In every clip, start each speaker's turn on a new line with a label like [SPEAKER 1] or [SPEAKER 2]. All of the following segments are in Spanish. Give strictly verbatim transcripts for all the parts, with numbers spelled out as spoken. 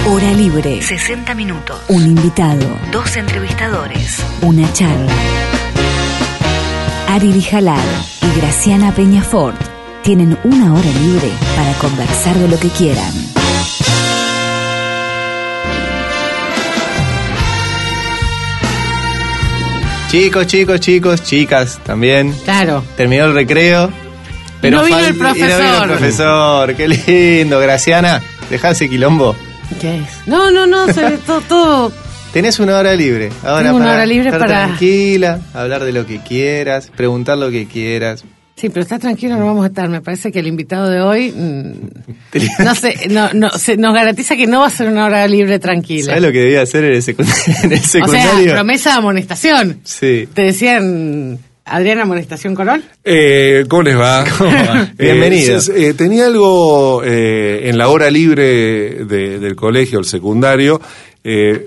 [SPEAKER 1] Hora libre.
[SPEAKER 2] sesenta minutos.
[SPEAKER 1] Un invitado.
[SPEAKER 2] Dos entrevistadores.
[SPEAKER 1] Una charla. Ari Lijalad y Graciana Peñafort tienen una hora libre para conversar de lo que quieran.
[SPEAKER 3] Chicos, chicos, chicos, chicas también.
[SPEAKER 4] Claro.
[SPEAKER 3] Terminó el recreo. Pero
[SPEAKER 4] no vino
[SPEAKER 3] fal-
[SPEAKER 4] el profesor.
[SPEAKER 3] Y no vino el profesor. Qué lindo, Graciana. Dejá ese quilombo.
[SPEAKER 4] ¿Qué es? No, no, no, se ve todo, todo.
[SPEAKER 3] Tenés una hora libre. Ahora
[SPEAKER 4] Tengo una
[SPEAKER 3] para
[SPEAKER 4] hora libre
[SPEAKER 3] estar
[SPEAKER 4] para-
[SPEAKER 3] tranquila, hablar de lo que quieras, preguntar lo que quieras.
[SPEAKER 4] Sí, pero está tranquilo, no vamos a estar. Me parece que el invitado de hoy, mm, no sé, no, no, se, nos garantiza que no va a ser una hora libre tranquila.
[SPEAKER 3] ¿Sabes lo que debía hacer en el, secund- en el
[SPEAKER 4] O
[SPEAKER 3] secundario?
[SPEAKER 4] sea, promesa de amonestación.
[SPEAKER 3] Sí.
[SPEAKER 4] Te decían, Adriana, amonestación Corol.
[SPEAKER 5] Eh, ¿Cómo les va?
[SPEAKER 3] ¿Cómo va? Bienvenido.
[SPEAKER 5] Eh, eh, tenía algo eh, en la hora libre de, del colegio, el secundario, eh,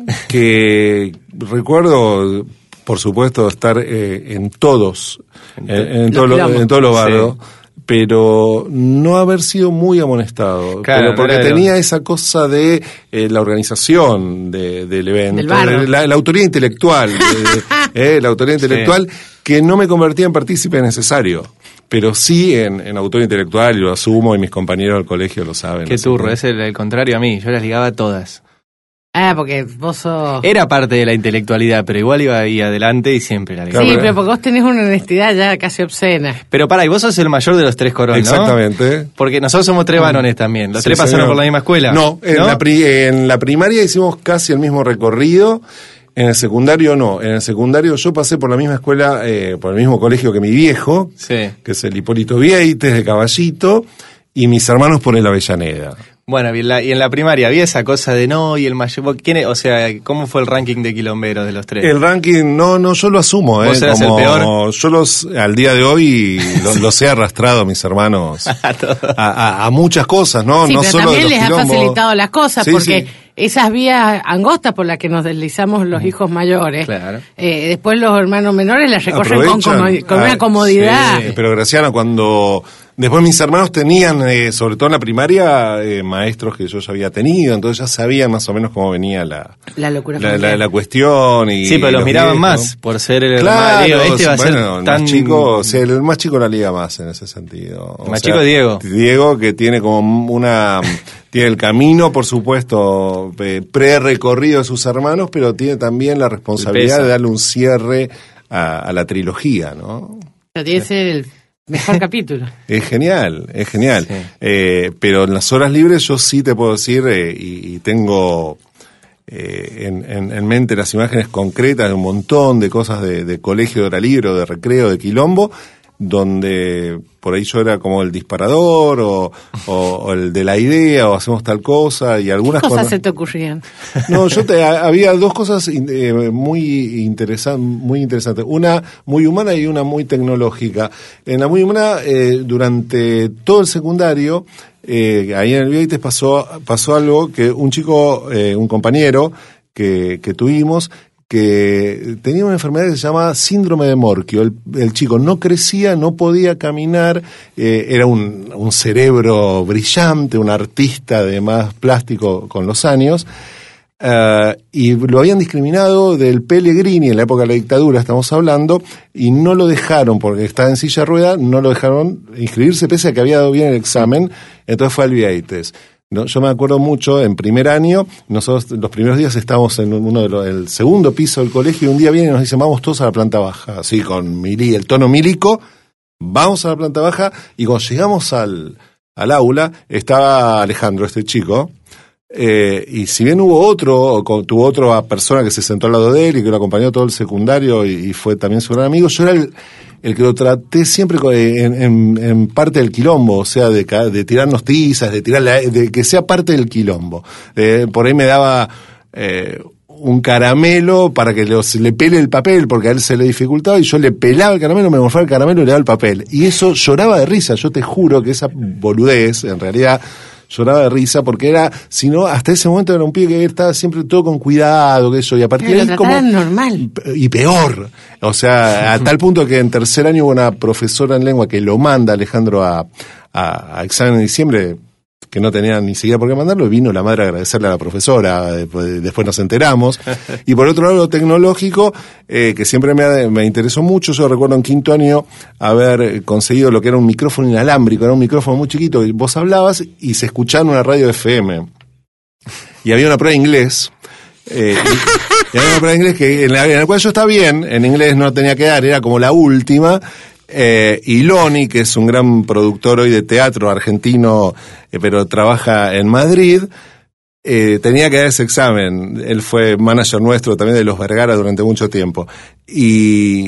[SPEAKER 5] que recuerdo, por supuesto, estar eh, en todos, en, en, todo lo- en todos los barrios,
[SPEAKER 3] Sí.
[SPEAKER 5] pero no haber sido muy amonestado.
[SPEAKER 3] Claro,
[SPEAKER 5] pero porque
[SPEAKER 3] claro.
[SPEAKER 5] tenía esa cosa de eh, la organización de, del evento,
[SPEAKER 4] Del bardo.
[SPEAKER 5] la, la autoría intelectual, de- eh, la autoría intelectual, que no me convertía en partícipe necesario. Pero sí en, en autor intelectual, y lo asumo, y mis compañeros del colegio lo saben.
[SPEAKER 3] Qué
[SPEAKER 5] así
[SPEAKER 3] turro,
[SPEAKER 5] que-
[SPEAKER 3] es el, el contrario a mí. Yo las ligaba todas.
[SPEAKER 4] Ah, porque vos sos...
[SPEAKER 3] Era parte de la intelectualidad, pero igual iba ahí adelante y siempre la ligaba.
[SPEAKER 4] Sí,
[SPEAKER 5] Claro,
[SPEAKER 4] pero porque vos tenés una honestidad ya casi obscena.
[SPEAKER 3] Pero pará, y vos sos el mayor de los tres Corol, ¿no?
[SPEAKER 5] Exactamente.
[SPEAKER 3] Porque nosotros somos tres varones también. ¿Los
[SPEAKER 5] Sí,
[SPEAKER 3] tres pasaron
[SPEAKER 5] señor.
[SPEAKER 3] por la misma escuela?
[SPEAKER 5] No, en,
[SPEAKER 3] ¿No?
[SPEAKER 5] La pri- en la primaria hicimos casi el mismo recorrido. En el secundario no. En el secundario yo pasé por la misma escuela, eh, por el mismo colegio que mi viejo,
[SPEAKER 3] Sí.
[SPEAKER 5] que es el Hipólito Vieites de Caballito, y mis hermanos por el Avellaneda.
[SPEAKER 3] Bueno, y en, la, y en la primaria había esa cosa de no, y el mayor... ¿Quién es? O sea, ¿cómo fue el ranking de quilomberos de los tres?
[SPEAKER 5] El ranking, no, no, yo lo asumo, eh.
[SPEAKER 3] ¿Vos eras
[SPEAKER 5] como
[SPEAKER 3] el peor?
[SPEAKER 5] Yo los, al día de hoy, lo- los he arrastrado a mis hermanos a, a- a muchas cosas, ¿no?
[SPEAKER 4] Sí,
[SPEAKER 5] no
[SPEAKER 4] pero
[SPEAKER 5] solo de
[SPEAKER 4] también
[SPEAKER 5] los
[SPEAKER 4] les ha
[SPEAKER 5] quilombos.
[SPEAKER 4] facilitado las cosas,
[SPEAKER 5] Sí,
[SPEAKER 4] porque
[SPEAKER 5] sí.
[SPEAKER 4] esas vías angostas por las que nos deslizamos los hijos mayores,
[SPEAKER 3] Claro.
[SPEAKER 4] eh, después los hermanos menores las recorren con,
[SPEAKER 5] Aprovechan.
[SPEAKER 4] como- con
[SPEAKER 5] Ah,
[SPEAKER 4] una comodidad.
[SPEAKER 5] sí, pero Graciano, cuando después mis hermanos tenían, eh, sobre todo en la primaria, eh, maestros que yo ya había tenido, entonces ya sabían más o menos cómo venía la,
[SPEAKER 4] La locura
[SPEAKER 5] la,
[SPEAKER 4] familiar.
[SPEAKER 5] la- la cuestión. Y
[SPEAKER 3] Sí, pero los
[SPEAKER 5] los
[SPEAKER 3] miraban
[SPEAKER 5] viejos.
[SPEAKER 3] más por ser el
[SPEAKER 5] Claro,
[SPEAKER 3] hermano. Digo, este va a ser
[SPEAKER 5] bueno, el
[SPEAKER 3] tan...
[SPEAKER 5] más chico, o sea, el más chico la liga más en ese sentido.
[SPEAKER 3] El más chico es Diego.
[SPEAKER 5] Diego, que tiene como una, tiene el camino, por supuesto, eh, pre-recorrido de sus hermanos, pero tiene también la responsabilidad
[SPEAKER 3] peso.
[SPEAKER 5] de darle un cierre a, a la trilogía, ¿no?
[SPEAKER 4] Pero tiene que ser el mejor capítulo.
[SPEAKER 5] Es genial, es genial.
[SPEAKER 3] Sí.
[SPEAKER 5] Eh, pero en las horas libres yo sí te puedo decir, eh, y, y tengo eh, en, en, en mente las imágenes concretas de un montón de cosas de, de colegio de hora libre, o de recreo, de quilombo, donde por ahí yo era como el disparador, o, o, o el de la idea, o hacemos tal cosa, y
[SPEAKER 4] ¿Qué
[SPEAKER 5] algunas
[SPEAKER 4] cosas
[SPEAKER 5] cosas...
[SPEAKER 4] se te ocurrían?
[SPEAKER 5] No, yo te, a- había dos cosas in- eh, muy, interesan, muy interesantes. Una muy humana y una muy tecnológica. En la muy humana, eh, durante todo el secundario, eh, ahí en el Vieites pasó, pasó algo que un chico, eh, un compañero que, que tuvimos, que tenía una enfermedad que se llama síndrome de Morquio. El, el chico no crecía, no podía caminar, eh, era un, un cerebro brillante, un artista además plástico con los años, eh, y lo habían discriminado del Pellegrini en la época de la dictadura, estamos hablando, y no lo dejaron, porque estaba en silla de rueda, no lo dejaron inscribirse pese a que había dado bien el examen, entonces fue al Vieites. No, yo me acuerdo mucho, en primer año, nosotros los primeros días estábamos en uno de los, el segundo piso del colegio, y un día vienen y nos dicen, vamos todos a la planta baja, así con mili, el tono mílico, vamos a la planta baja, y cuando llegamos al, al aula, estaba Alejandro, este chico, eh, y si bien hubo otro, con- tuvo otra persona que se sentó al lado de él y que lo acompañó todo el secundario y, y fue también su gran amigo, yo era el, el que lo traté siempre co- en, en, en parte del quilombo, o sea, de, ca- de tirarnos tizas, de tirar la- de que sea parte del quilombo. Eh, por ahí me daba eh, un caramelo para que los, le pele el papel, porque a él se le dificultaba, y yo le pelaba el caramelo, me morfaba el caramelo y le daba el papel. Y eso lloraba de risa, yo te juro que esa boludez, en realidad, lloraba de risa, porque era, si no, hasta ese momento era un pibe que estaba siempre todo con cuidado, que eso, y a partir
[SPEAKER 4] Pero
[SPEAKER 5] de
[SPEAKER 4] lo
[SPEAKER 5] ahí como...
[SPEAKER 4] trataban normal.
[SPEAKER 5] Y peor, o sea, a tal punto que en tercer año hubo una profesora en lengua que lo manda Alejandro a, a, a examen de diciembre, que no tenía ni siquiera por qué mandarlo, y vino la madre a agradecerle a la profesora, después, después nos enteramos. Y por otro lado, lo tecnológico, eh, que siempre me, me interesó mucho. Yo recuerdo en quinto año haber conseguido lo que era un micrófono inalámbrico, era un micrófono muy chiquito, y vos hablabas y se escuchaba en una radio F M. Y había una prueba de inglés, eh, y, y había una prueba de inglés que, en la, en la cual yo estaba bien, en inglés no tenía que dar, era como la última. Eh, y Loni, que es un gran productor hoy de teatro argentino, eh, pero trabaja en Madrid, eh, tenía que dar ese examen. Él fue manager nuestro también de los Vergara durante mucho tiempo. Y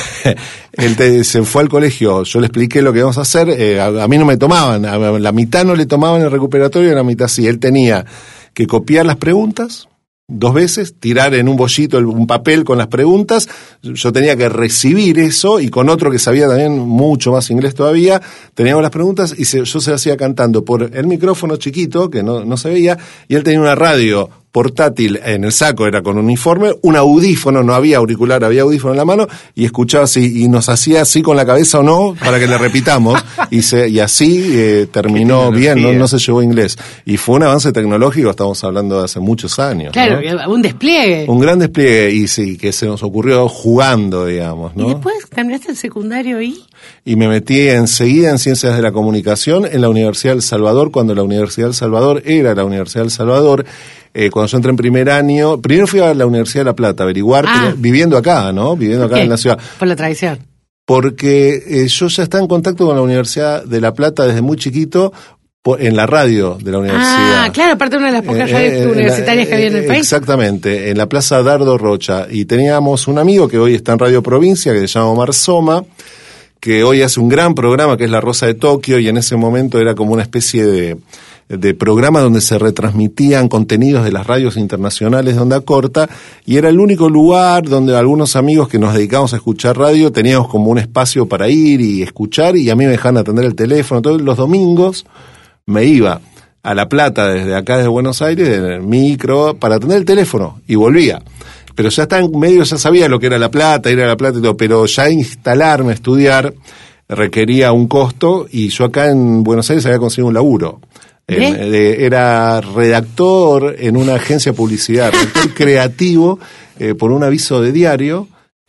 [SPEAKER 5] él te, se fue al colegio, yo le expliqué lo que íbamos a hacer, eh, a, a mí no me tomaban, a la mitad no le tomaban el recuperatorio y a la mitad sí. Él tenía que copiar las preguntas dos veces, tirar en un bollito un papel con las preguntas, yo tenía que recibir eso, y con otro que sabía también mucho más inglés todavía, teníamos las preguntas y se, yo se hacía cantando por el micrófono chiquito, que no, no se veía, y él tenía una radio portátil en el saco, era con uniforme, un audífono, no había auricular, había audífono en la mano, y escuchaba así, y nos hacía así con la cabeza o no, para que le repitamos, y se, y así eh, terminó bien, no, no se llevó inglés. Y fue un avance tecnológico, estamos hablando de hace muchos años.
[SPEAKER 4] Claro, ¿no? Un despliegue.
[SPEAKER 5] Un gran despliegue, y sí, que se nos ocurrió jugando, digamos, ¿no?
[SPEAKER 4] ¿Y después terminaste el secundario y?
[SPEAKER 5] Y me metí enseguida en Ciencias de la Comunicación en la Universidad del Salvador, cuando la Universidad del Salvador era la Universidad del Salvador. Eh, cuando yo entré en primer año, primero fui a la Universidad de La Plata a averiguar,
[SPEAKER 4] ah.
[SPEAKER 5] pero, viviendo acá, ¿no? Viviendo acá
[SPEAKER 4] ¿Qué?
[SPEAKER 5] en la ciudad.
[SPEAKER 4] Por la tradición.
[SPEAKER 5] Porque eh, yo ya estaba en contacto con la Universidad de La Plata desde muy chiquito, por, en la radio de la universidad.
[SPEAKER 4] Ah, claro, aparte de una de las pocas
[SPEAKER 5] Eh,
[SPEAKER 4] radios
[SPEAKER 5] eh,
[SPEAKER 4] universitarias
[SPEAKER 5] la,
[SPEAKER 4] que había en el
[SPEAKER 5] eh,
[SPEAKER 4] país.
[SPEAKER 5] Exactamente, en la Plaza Dardo Rocha. Y teníamos un amigo que hoy está en Radio Provincia, que se llama Omar Soma, que hoy hace un gran programa que es La Rosa de Tokio, y en ese momento era como una especie de, de programa donde se retransmitían contenidos de las radios internacionales de onda corta, y era el único lugar donde algunos amigos que nos dedicamos a escuchar radio teníamos como un espacio para ir y escuchar, y a mí me dejaban atender el teléfono. Todos los domingos me iba a La Plata desde acá, desde Buenos Aires, en el micro, para atender el teléfono, y volvía. Pero ya está en medio, ya sabía lo que era La Plata, ir a La Plata y todo, pero ya instalarme a estudiar requería un costo, y yo acá en Buenos Aires había conseguido un laburo.
[SPEAKER 4] ¿Eh?
[SPEAKER 5] En, de, era redactor en una agencia de publicidad, redactor creativo eh, por un aviso de diario.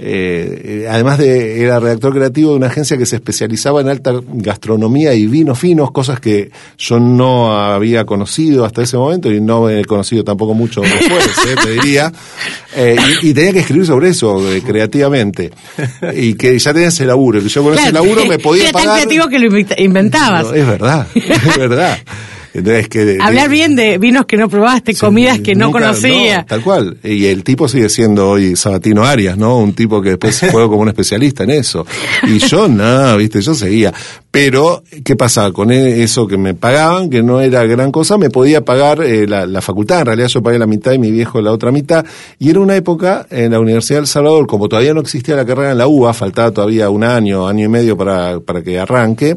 [SPEAKER 5] Eh, además de, era redactor creativo de una agencia que se especializaba en alta gastronomía y vinos finos, cosas que yo no había conocido hasta ese momento, y no he conocido tampoco mucho después, eh, te diría. Eh, y, y tenía que escribir sobre eso eh, creativamente, y que ya tenía ese laburo, que yo con claro, ese laburo me podía
[SPEAKER 4] era
[SPEAKER 5] pagar.
[SPEAKER 4] Era tan creativo que lo inventabas.
[SPEAKER 5] No, es verdad, es verdad. Entonces, que de,
[SPEAKER 4] hablar
[SPEAKER 5] de,
[SPEAKER 4] bien de vinos que no probaste, sí, comidas que no conocía.
[SPEAKER 5] No, tal cual. Y el tipo sigue siendo hoy Sabatino Arias, ¿no? Un tipo que después fue como un especialista en eso. Y yo no, viste, yo seguía. Pero, ¿qué pasaba? Con eso que me pagaban, que no era gran cosa, me podía pagar eh, la, la facultad. En realidad yo pagué la mitad y mi viejo la otra mitad. Y era una época en la Universidad del Salvador, como todavía no existía la carrera en la U B A, faltaba todavía un año, año y medio para, para que arranque,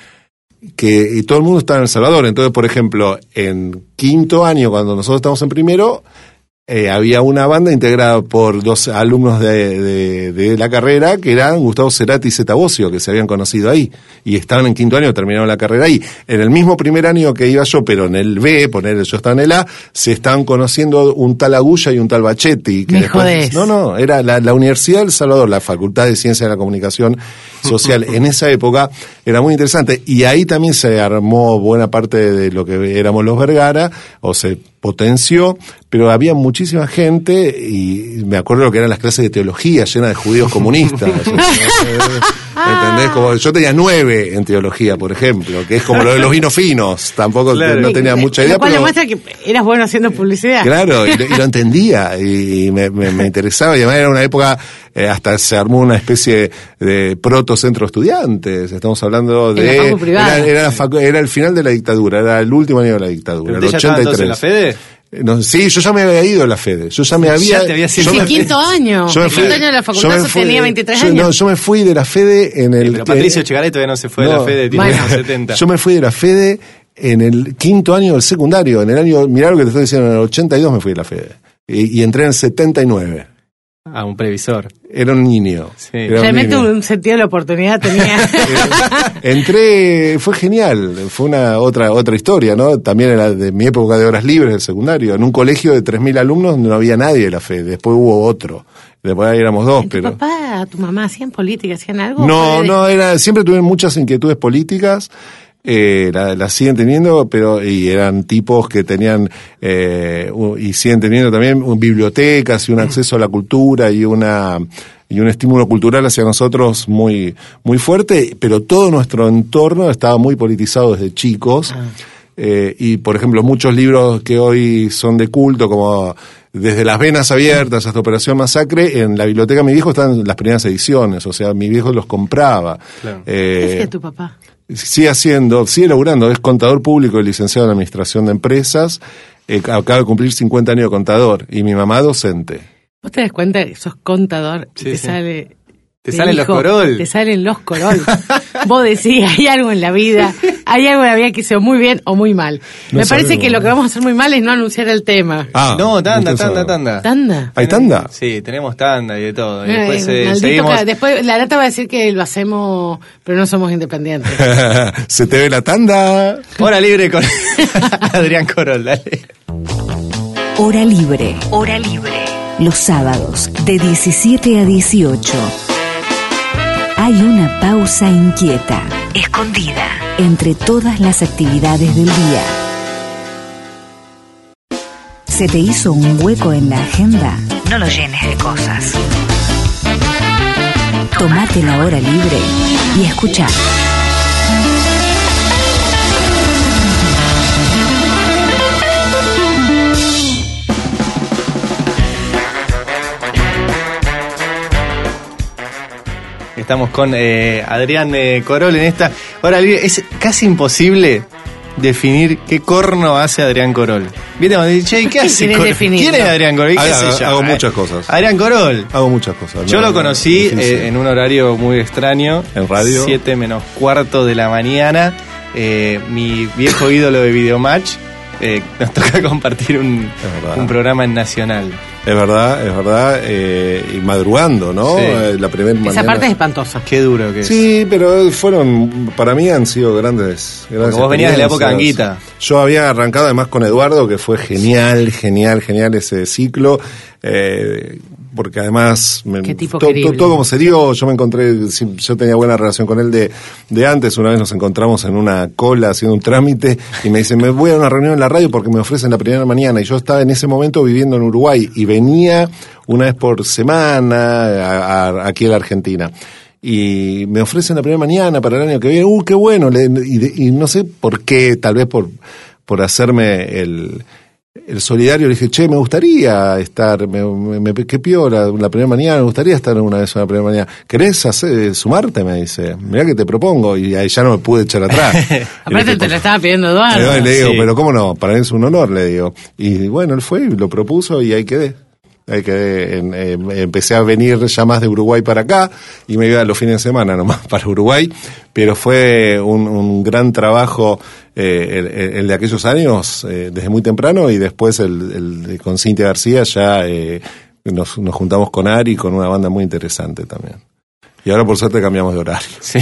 [SPEAKER 5] que y todo el mundo estaba en El Salvador. Entonces, por ejemplo, en quinto año, cuando nosotros estamos en primero, eh, había una banda integrada por dos alumnos de, de, de la carrera, que eran Gustavo Cerati y Zeta Bosio, que se habían conocido ahí, y estaban en quinto año, terminaron la carrera ahí. En el mismo primer año que iba yo, pero en el B, poner yo estaba en el A, se estaban conociendo un tal Agulla y un tal Bachetti. Que
[SPEAKER 4] Me
[SPEAKER 5] después,
[SPEAKER 4] jodés.
[SPEAKER 5] No, no, era la, la Universidad del Salvador, la Facultad de Ciencias de la Comunicación Social, en esa época era muy interesante, y ahí también se armó buena parte de lo que éramos los Vergara, o se potenció, pero había muchísima gente, y me acuerdo lo que eran las clases de teología llenas de judíos comunistas. ¿Entendés? Como yo tenía nueve en teología, por ejemplo, que es como lo de los vinos finos, tampoco claro. no tenía mucha idea.
[SPEAKER 4] Lo cual
[SPEAKER 5] pero
[SPEAKER 4] demuestra que eras bueno haciendo publicidad.
[SPEAKER 5] Claro, y, y lo entendía, y me, me, me interesaba, y además era una época, eh, hasta se armó una especie de proto-centro estudiantes, estamos hablando de... Era, era, la facu- era el final de la dictadura, era el último año de la dictadura, el ochenta y tres.
[SPEAKER 3] ¿En la Fede?
[SPEAKER 5] No, sí, yo ya me había ido a la Fede. Yo ya me había.
[SPEAKER 3] Ya te había sido.
[SPEAKER 4] Sí, quinto año.
[SPEAKER 5] Yo me fui,
[SPEAKER 4] quinto año de la facultad yo fui, tenía veintitrés
[SPEAKER 5] yo,
[SPEAKER 4] años.
[SPEAKER 5] No, yo me fui de la Fede en el.
[SPEAKER 3] Sí, pero Patricio eh, Chegaray todavía no se fue no, de la Fede, tiene bueno. setenta.
[SPEAKER 5] Yo me fui de la Fede en el quinto año del secundario. En el año, mirá lo que te estoy diciendo, en el ochenta y dos me fui de la Fede. Y, y entré en el setenta y nueve.
[SPEAKER 3] Ah, un previsor.
[SPEAKER 5] Era un niño.
[SPEAKER 3] Sí.
[SPEAKER 5] Era un
[SPEAKER 4] Realmente
[SPEAKER 5] niño.
[SPEAKER 4] un sentido de la oportunidad tenía.
[SPEAKER 5] Entré, fue genial, fue una otra otra historia, ¿no? También era de mi época de horas libres del secundario, en un colegio de tres mil alumnos no había nadie de la fe, después hubo otro, después ahí éramos dos,
[SPEAKER 4] ¿Tu
[SPEAKER 5] pero...
[SPEAKER 4] papá, tu mamá hacían política, hacían algo?
[SPEAKER 5] No,
[SPEAKER 4] ¿Fue de-
[SPEAKER 5] no, era, siempre tuvieron muchas inquietudes políticas, eh, la, la siguen teniendo, pero, y eran tipos que tenían, eh, u- y siguen teniendo también un, bibliotecas y un acceso a la cultura y una, y un estímulo cultural hacia nosotros muy, muy fuerte, pero todo nuestro entorno estaba muy politizado desde chicos.
[SPEAKER 4] Ah.
[SPEAKER 5] Eh, y por ejemplo muchos libros que hoy son de culto, como Desde las venas abiertas hasta Operación Masacre, en la biblioteca de mi viejo están las primeras ediciones, o sea, mi viejo los compraba.
[SPEAKER 3] Claro.
[SPEAKER 5] Eh,
[SPEAKER 4] ¿Qué hacía tu papá?
[SPEAKER 5] Sigue haciendo, sigue laburando, es contador público y licenciado en Administración de Empresas, eh, acaba de cumplir cincuenta años de contador, y mi mamá docente.
[SPEAKER 4] ¿Vos te das cuenta que sos contador y
[SPEAKER 3] Sí,
[SPEAKER 4] te
[SPEAKER 3] sí.
[SPEAKER 4] sale...
[SPEAKER 3] Te
[SPEAKER 4] de
[SPEAKER 3] salen los
[SPEAKER 4] hijo,
[SPEAKER 3] Corol.
[SPEAKER 4] Te salen los Corol. Vos decís, hay algo en la vida, hay algo en la vida que hizo muy bien o muy mal.
[SPEAKER 5] No
[SPEAKER 4] Me parece
[SPEAKER 5] sabemos.
[SPEAKER 4] que lo que vamos a hacer muy mal es no anunciar el tema.
[SPEAKER 5] Ah,
[SPEAKER 3] no, tanda,
[SPEAKER 5] usted
[SPEAKER 3] tanda,
[SPEAKER 5] sabe.
[SPEAKER 3] tanda.
[SPEAKER 4] ¿Tanda?
[SPEAKER 5] ¿Hay tanda?
[SPEAKER 3] Sí, tenemos tanda y de todo. Y
[SPEAKER 4] Eh,
[SPEAKER 3] después eh,
[SPEAKER 4] maldito
[SPEAKER 3] seguimos.
[SPEAKER 4] ca- Después la lata va a decir que lo hacemos, pero no somos independientes.
[SPEAKER 5] Se te ve la tanda.
[SPEAKER 3] Hora libre con Adrián Corol, dale.
[SPEAKER 1] Hora libre.
[SPEAKER 2] Hora libre.
[SPEAKER 1] Los sábados de diecisiete a dieciocho. Hay una pausa inquieta
[SPEAKER 2] Escondida.
[SPEAKER 1] entre todas las actividades del día. ¿Se te hizo un hueco en la agenda?
[SPEAKER 2] No lo llenes de cosas.
[SPEAKER 1] Tomate la hora libre y escuchá.
[SPEAKER 3] Estamos con eh, Adrián eh, Corol en esta hora libre. Es casi imposible definir qué corno hace Adrián Corol. ¿Viste? Cuando dice, che, ¿qué hace
[SPEAKER 4] querés
[SPEAKER 3] Corol?
[SPEAKER 4] definirlo?
[SPEAKER 3] ¿Quién es Adrián Corol? ¿Y qué
[SPEAKER 5] Hago-
[SPEAKER 3] sé yo?
[SPEAKER 5] hago
[SPEAKER 3] Eh,
[SPEAKER 5] muchas cosas.
[SPEAKER 3] Adrián Corol.
[SPEAKER 5] Hago muchas cosas.
[SPEAKER 3] Yo
[SPEAKER 5] no,
[SPEAKER 3] lo
[SPEAKER 5] no,
[SPEAKER 3] conocí
[SPEAKER 5] difícil.
[SPEAKER 3] eh, en un horario muy extraño.
[SPEAKER 5] ¿En radio?
[SPEAKER 3] siete menos cuarto de la mañana. Eh, mi viejo ídolo de Videomatch. Eh, nos toca compartir un,
[SPEAKER 5] Es verdad.
[SPEAKER 3] un programa en Nacional.
[SPEAKER 5] Es verdad, es verdad, eh, y madrugando, ¿no?
[SPEAKER 3] Sí.
[SPEAKER 5] Eh, la primera
[SPEAKER 4] Esa
[SPEAKER 5] mañana.
[SPEAKER 4] parte es espantosa.
[SPEAKER 3] Qué duro que es.
[SPEAKER 5] Sí, pero fueron, para mí han sido grandes, grandes
[SPEAKER 3] Porque vos venías de la época
[SPEAKER 5] experiencias.
[SPEAKER 3] Anguita.
[SPEAKER 5] Yo había arrancado además con Eduardo, que fue genial, genial, genial ese ciclo, eh, porque además me-
[SPEAKER 4] Qué tipo
[SPEAKER 5] to- to-
[SPEAKER 4] querible.
[SPEAKER 5] todo como se dio, yo me encontré, sí, yo tenía buena relación con él de, de antes, una vez nos encontramos en una cola haciendo un trámite y me dice, me voy a una reunión en la radio porque me ofrecen la primera mañana, y yo estaba en ese momento viviendo en Uruguay y venía una vez por semana a- a- aquí a la Argentina. Y me ofrecen la primera mañana para el año que viene. ¡Uh, qué bueno! Le- y, de- y no sé por qué, tal vez por, por hacerme el, el solidario, le dije, che, me gustaría estar, me, me, me- qué piola, la primera mañana, me gustaría estar una vez una primera mañana. ¿Querés hacer, sumarte? Me dice. Mirá que te propongo. Y ahí ya no me pude echar atrás. Y le
[SPEAKER 4] Aparte
[SPEAKER 5] dije,
[SPEAKER 4] te lo estaba pidiendo Eduardo.
[SPEAKER 5] y le digo,
[SPEAKER 3] Sí.
[SPEAKER 5] pero cómo no, para mí es un honor, le digo. Y bueno, él fue y lo propuso y ahí quedé. Ahí quedé, en- en- empecé a venir ya más de Uruguay para acá y me iba los fines de semana nomás para Uruguay, pero fue un, un gran trabajo eh, el, el- el de aquellos años, eh, desde muy temprano, y después el, el de- con Cintia García ya eh, nos, nos juntamos con Ari, con una banda muy interesante también. Y ahora por suerte cambiamos de horario.
[SPEAKER 3] Sí.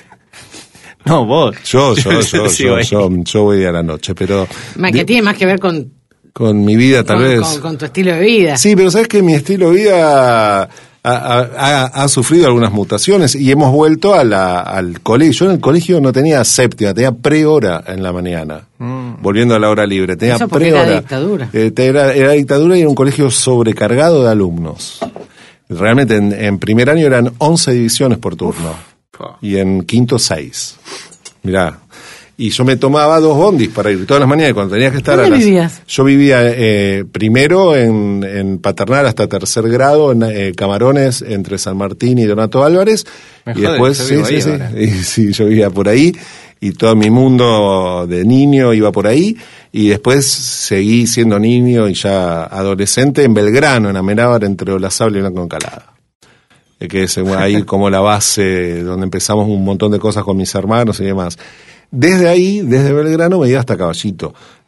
[SPEAKER 3] No, vos.
[SPEAKER 5] Yo, yo, yo,
[SPEAKER 3] Sí,
[SPEAKER 5] yo,
[SPEAKER 3] güey.
[SPEAKER 5] yo, yo voy a la noche, pero
[SPEAKER 4] Más que tiene más que ver con,
[SPEAKER 5] con mi vida tal
[SPEAKER 4] con,
[SPEAKER 5] vez.
[SPEAKER 4] con- con tu estilo de vida.
[SPEAKER 5] Sí, pero sabes que mi estilo de vida ha, ha- ha- ha sufrido algunas mutaciones y hemos vuelto a la, al colegio. Yo en el colegio no tenía séptima, tenía pre-hora en la mañana. Volviendo a la hora libre, tenía
[SPEAKER 4] Eso porque
[SPEAKER 5] pre-hora.
[SPEAKER 4] era dictadura.
[SPEAKER 5] Eh, te- era, era dictadura y era un colegio sobrecargado de alumnos. Realmente en, en primer año eran once divisiones por turno. Y en quinto seis. Mirá. Y yo me tomaba dos bondis para ir todas las mañanas, y cuando tenía que estar
[SPEAKER 4] ¿Dónde
[SPEAKER 5] a las...
[SPEAKER 4] vivías?
[SPEAKER 5] Yo vivía eh, primero en, en Paternal hasta tercer grado, en eh, Camarones, entre San Martín y Donato Álvarez.
[SPEAKER 3] Me
[SPEAKER 5] y
[SPEAKER 3] jode,
[SPEAKER 5] después,
[SPEAKER 3] yo
[SPEAKER 5] sí,
[SPEAKER 3] vivo
[SPEAKER 5] sí,
[SPEAKER 3] ahí
[SPEAKER 5] sí,
[SPEAKER 3] ahora.
[SPEAKER 5] y, sí, yo vivía por ahí, y todo mi mundo de niño iba por ahí, y después seguí siendo niño y ya adolescente en Belgrano, en Amenábar, entre Olazábal y Blanco Encalada. Eh, que es eh, ahí como la base donde empezamos un montón de cosas con mis hermanos y demás. Desde ahí, desde Belgrano, me iba hasta Caballito,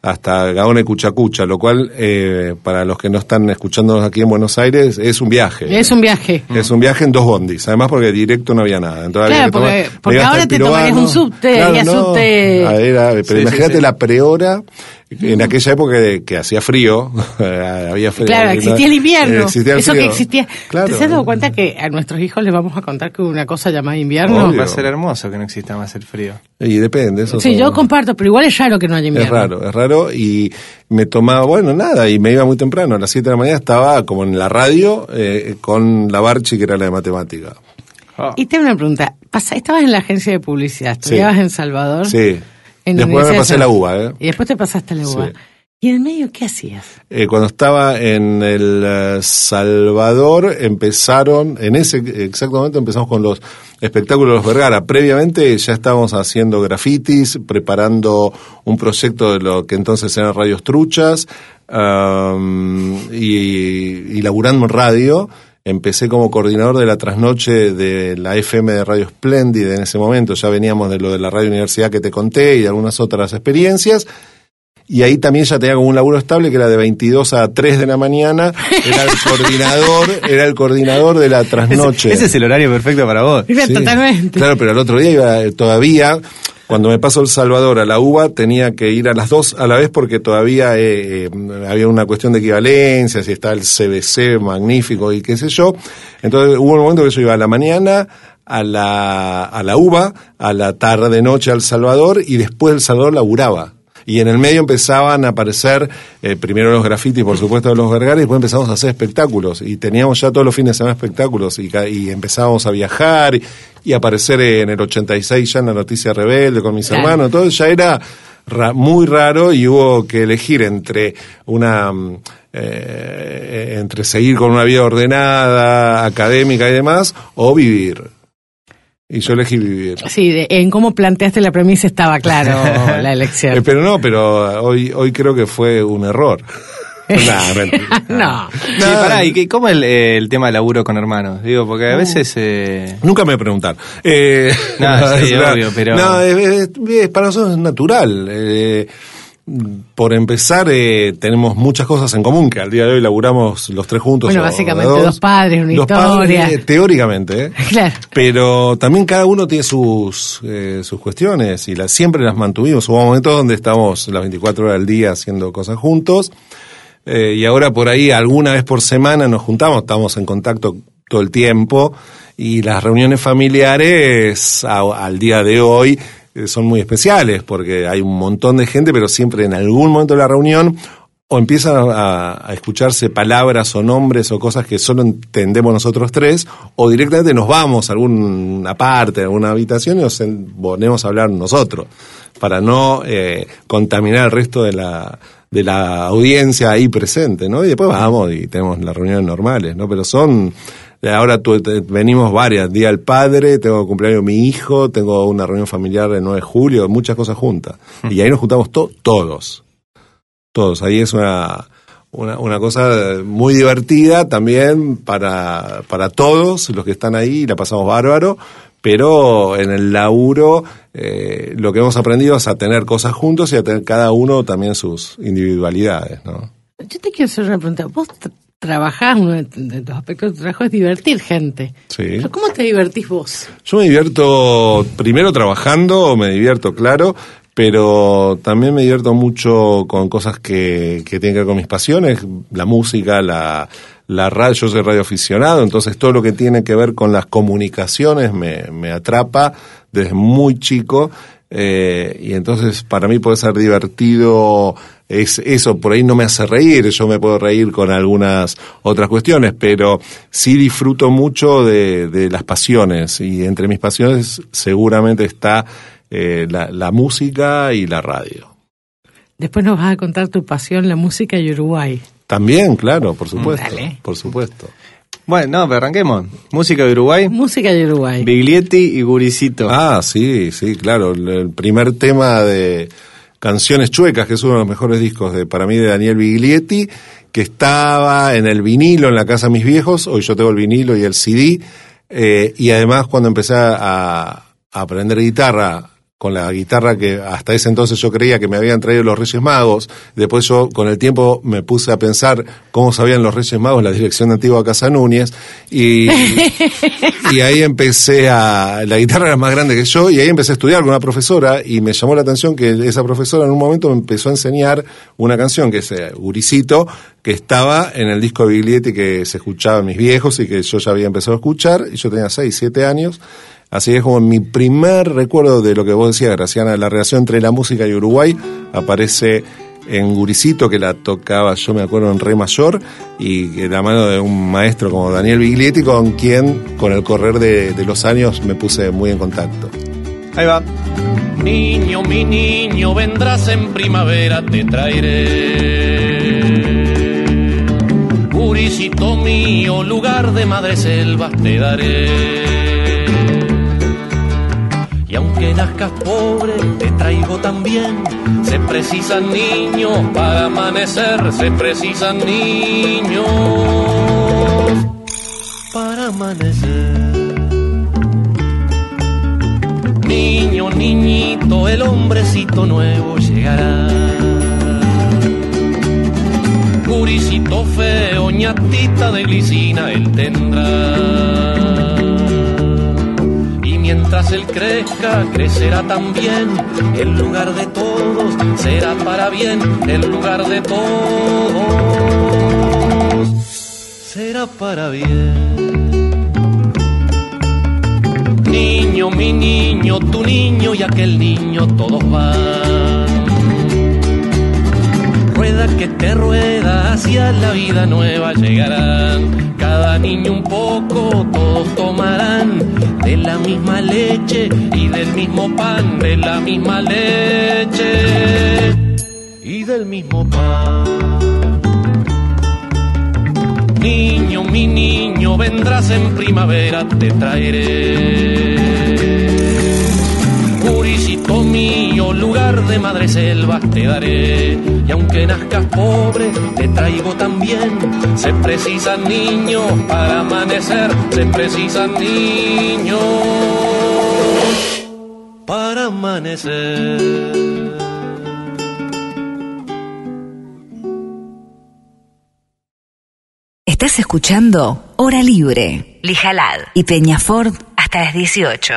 [SPEAKER 5] hasta Gaona y Cuchacucha, lo cual, eh, para los que no están escuchándonos aquí en Buenos Aires, es un viaje.
[SPEAKER 4] Es un viaje.
[SPEAKER 5] Es un viaje en dos bondis, además porque directo no había nada. Entonces,
[SPEAKER 4] claro,
[SPEAKER 5] había que
[SPEAKER 4] porque,
[SPEAKER 5] tomar,
[SPEAKER 4] porque ahora te tomarías un subte,
[SPEAKER 5] claro,
[SPEAKER 4] harías
[SPEAKER 5] no,
[SPEAKER 4] subte...
[SPEAKER 5] ah, era, pero
[SPEAKER 3] Sí,
[SPEAKER 5] imagínate
[SPEAKER 3] sí, sí.
[SPEAKER 5] la prehora, en aquella época que, que hacía frío, había frío.
[SPEAKER 4] Claro, existía el invierno.
[SPEAKER 5] Eh, existía el
[SPEAKER 4] Eso
[SPEAKER 5] frío.
[SPEAKER 4] que existía.
[SPEAKER 5] Claro.
[SPEAKER 4] ¿Te has dado cuenta que a nuestros hijos les vamos a contar que hubo una cosa llamada invierno?
[SPEAKER 5] Obvio.
[SPEAKER 3] Va a ser hermoso que no exista más el frío.
[SPEAKER 5] Y depende, eso
[SPEAKER 4] Sí,
[SPEAKER 5] son-
[SPEAKER 4] yo comparto, pero igual es raro que no haya
[SPEAKER 5] Es
[SPEAKER 4] invierno.
[SPEAKER 5] raro, es raro, y me tomaba, bueno, nada, y me iba muy temprano, a las siete de la mañana estaba como en la radio eh, con la Barchi, que era la de matemática.
[SPEAKER 3] Oh.
[SPEAKER 4] Y te hago una pregunta. Pasa- estabas en la agencia de publicidad, estudiabas
[SPEAKER 5] Sí.
[SPEAKER 4] en Salvador.
[SPEAKER 5] Sí,
[SPEAKER 4] En la
[SPEAKER 5] después me
[SPEAKER 4] Universidad
[SPEAKER 5] pasé
[SPEAKER 4] de
[SPEAKER 5] la
[SPEAKER 4] San-
[SPEAKER 5] uva, ¿eh?
[SPEAKER 4] Y después te pasaste a la U B A.
[SPEAKER 5] Sí.
[SPEAKER 4] ¿Y en el medio qué hacías?
[SPEAKER 5] Eh, cuando estaba en el eh, Salvador, empezaron, en ese exacto momento empezamos con los espectáculos de los Vergara. Previamente ya estábamos haciendo grafitis, preparando un proyecto de lo que entonces eran Radios Truchas, um, y, y laburando en radio. Empecé como coordinador de la trasnoche de la F M de Radio Espléndida en ese momento. Ya veníamos de lo de la Radio Universidad que te conté y de algunas otras experiencias. Y ahí también ya tenía como un laburo estable que era de veintidós a tres de la mañana. Era el coordinador, era el coordinador de la trasnoche.
[SPEAKER 3] Ese, ese es el horario perfecto para vos.
[SPEAKER 4] Mira,
[SPEAKER 5] Sí.
[SPEAKER 4] totalmente.
[SPEAKER 5] Claro, pero el otro día iba eh, todavía, cuando me pasó El Salvador a la U B A, tenía que ir a las dos a la vez porque todavía eh, eh, había una cuestión de equivalencia, si está el C B C magnífico y qué sé yo. Entonces hubo un momento que yo iba a la mañana a la, a la U B A, a la tarde noche al Salvador, y después El Salvador laburaba. Y en el medio empezaban a aparecer, eh, primero los grafitis, por supuesto, de los Vergara, y después empezamos a hacer espectáculos. Y teníamos ya todos los fines de semana espectáculos, y, ca- y empezábamos a viajar, y, y aparecer en el ochenta y seis ya en La Noticia Rebelde con mis
[SPEAKER 4] Claro.
[SPEAKER 5] hermanos. Todo ya era ra- muy raro, y hubo que elegir entre una... mm, eh, entre seguir con una vida ordenada, académica y demás, o vivir. Y yo elegí vivir.
[SPEAKER 4] Sí, de- en cómo planteaste la premisa estaba claro la
[SPEAKER 5] Eh,
[SPEAKER 4] elección.
[SPEAKER 5] pero no, pero hoy hoy creo que fue un error. Nah, mentira.
[SPEAKER 4] No.
[SPEAKER 3] Sí, pará, ¿y qué, cómo es el, eh, el tema de laburo con hermanos? Digo, porque a veces... Eh...
[SPEAKER 5] Nunca me preguntaron. Eh,
[SPEAKER 3] No, sí,
[SPEAKER 5] es una-
[SPEAKER 3] obvio, pero-
[SPEAKER 5] No, es- es- es- para nosotros es natural. Eh, por empezar, eh, tenemos muchas cosas en común, que al día de hoy laburamos los tres juntos.
[SPEAKER 4] Bueno,
[SPEAKER 5] o
[SPEAKER 4] básicamente
[SPEAKER 5] dos.
[SPEAKER 4] dos padres, una
[SPEAKER 5] Dos
[SPEAKER 4] historia.
[SPEAKER 5] padres, eh, teóricamente, ¿eh?
[SPEAKER 4] Claro.
[SPEAKER 5] Pero también cada uno tiene sus eh, sus cuestiones, y las, siempre las mantuvimos. Hubo momentos donde estamos las veinticuatro horas del día haciendo cosas juntos, eh, y ahora por ahí alguna vez por semana nos juntamos, estamos en contacto todo el tiempo, y las reuniones familiares a- al día de hoy eh, son muy especiales, porque hay un montón de gente, pero siempre en algún momento de la reunión o empiezan a, a escucharse palabras o nombres o cosas que solo entendemos nosotros tres, o directamente nos vamos a alguna parte, a alguna habitación, y nos en- ponemos a hablar nosotros, para no eh, contaminar al resto de la de la audiencia ahí presente, ¿no? Y después vamos y tenemos las reuniones normales, ¿no? Pero son... Ahora tu, te- venimos varias, Día del Padre, tengo cumpleaños de mi hijo, tengo una reunión familiar el nueve de julio, muchas cosas juntas. Y ahí nos juntamos to- todos. Todos, ahí es una, una, una cosa muy divertida también para, para todos los que están ahí, y la pasamos bárbaro, pero en el laburo eh, lo que hemos aprendido es a tener cosas juntos y a tener cada uno también sus individualidades, ¿no?
[SPEAKER 4] Yo te quiero hacer una pregunta. Vos tra- trabajás, uno de, de tus aspectos de tu trabajo es divertir gente.
[SPEAKER 5] Sí.
[SPEAKER 4] Pero ¿cómo te divertís vos?
[SPEAKER 5] Yo me divierto primero trabajando, me divierto, claro, pero también me divierto mucho con cosas que, que tienen que ver con mis pasiones, la música, la, la radio. Yo soy radioaficionado, entonces todo lo que tiene que ver con las comunicaciones me, me atrapa desde muy chico, eh, y entonces para mí puede ser divertido. Es eso, por ahí no me hace reír, yo me puedo reír con algunas otras cuestiones, pero sí disfruto mucho de, de las pasiones, y entre mis pasiones seguramente está eh, la, la música y la radio.
[SPEAKER 4] Después nos vas a contar tu pasión, la música y Uruguay.
[SPEAKER 5] También, claro, por supuesto,
[SPEAKER 4] Dale.
[SPEAKER 5] por supuesto.
[SPEAKER 3] Bueno, no, pero arranquemos. Música de Uruguay,
[SPEAKER 4] Música y Uruguay.
[SPEAKER 3] Biglietti y Guricito.
[SPEAKER 5] Ah, sí, sí, claro, el, el primer tema de Canciones Chuecas, que es uno de los mejores discos de para mí de Daniel Biglietti, que estaba en el vinilo en la casa de mis viejos. Hoy yo tengo el vinilo y el C D, eh, y además cuando empecé a, a aprender guitarra con la guitarra que hasta ese entonces yo creía que me habían traído los Reyes Magos. Después yo con el tiempo me puse a pensar cómo sabían los Reyes Magos la dirección de Antigua Casa Núñez y, y ahí empecé a... La guitarra era más grande que yo y ahí empecé a estudiar con una profesora y me llamó la atención que esa profesora en un momento me empezó a enseñar una canción que es eh, Guricito, que estaba en el disco de Biglietti que se escuchaban mis viejos y que yo ya había empezado a escuchar y yo tenía seis, siete años. Así que es como mi primer recuerdo de lo que vos decías, Graciana, la relación entre la música y Uruguay. Aparece en Guricito, que la tocaba, yo me acuerdo, en re mayor, y de la mano de un maestro como Daniel Biglietti, con quien, con el correr de, de los años, me puse muy en contacto.
[SPEAKER 3] Ahí va.
[SPEAKER 6] Niño, mi niño, vendrás en primavera, te traeré. Guricito mío, lugar de madreselvas te daré. Y aunque nazcas pobre, te traigo también. Se precisan niños para amanecer, se precisan niños para amanecer. Niño, niñito, el hombrecito nuevo llegará. Guricito feo, ñatita de glicina él tendrá. Mientras él crezca, crecerá también. El lugar de todos será para bien. El lugar de todos será para bien. Niño, mi niño, tu niño y aquel niño, todos van. Rueda que te rueda, hacia la vida nueva llegarán. Cada niño un poco, todos tomarán de la misma leche y del mismo pan, de la misma leche y del mismo pan. Niño, mi niño, vendrás en primavera, te traeré. Guricito mío, lugar de madreselvas te daré. Y aunque nazcas pobre, te traigo también. Se precisan niños para amanecer, se precisan niños para amanecer.
[SPEAKER 1] Estás escuchando Hora Libre.
[SPEAKER 2] Lijalad
[SPEAKER 1] Y Peñafort
[SPEAKER 2] hasta las dieciocho.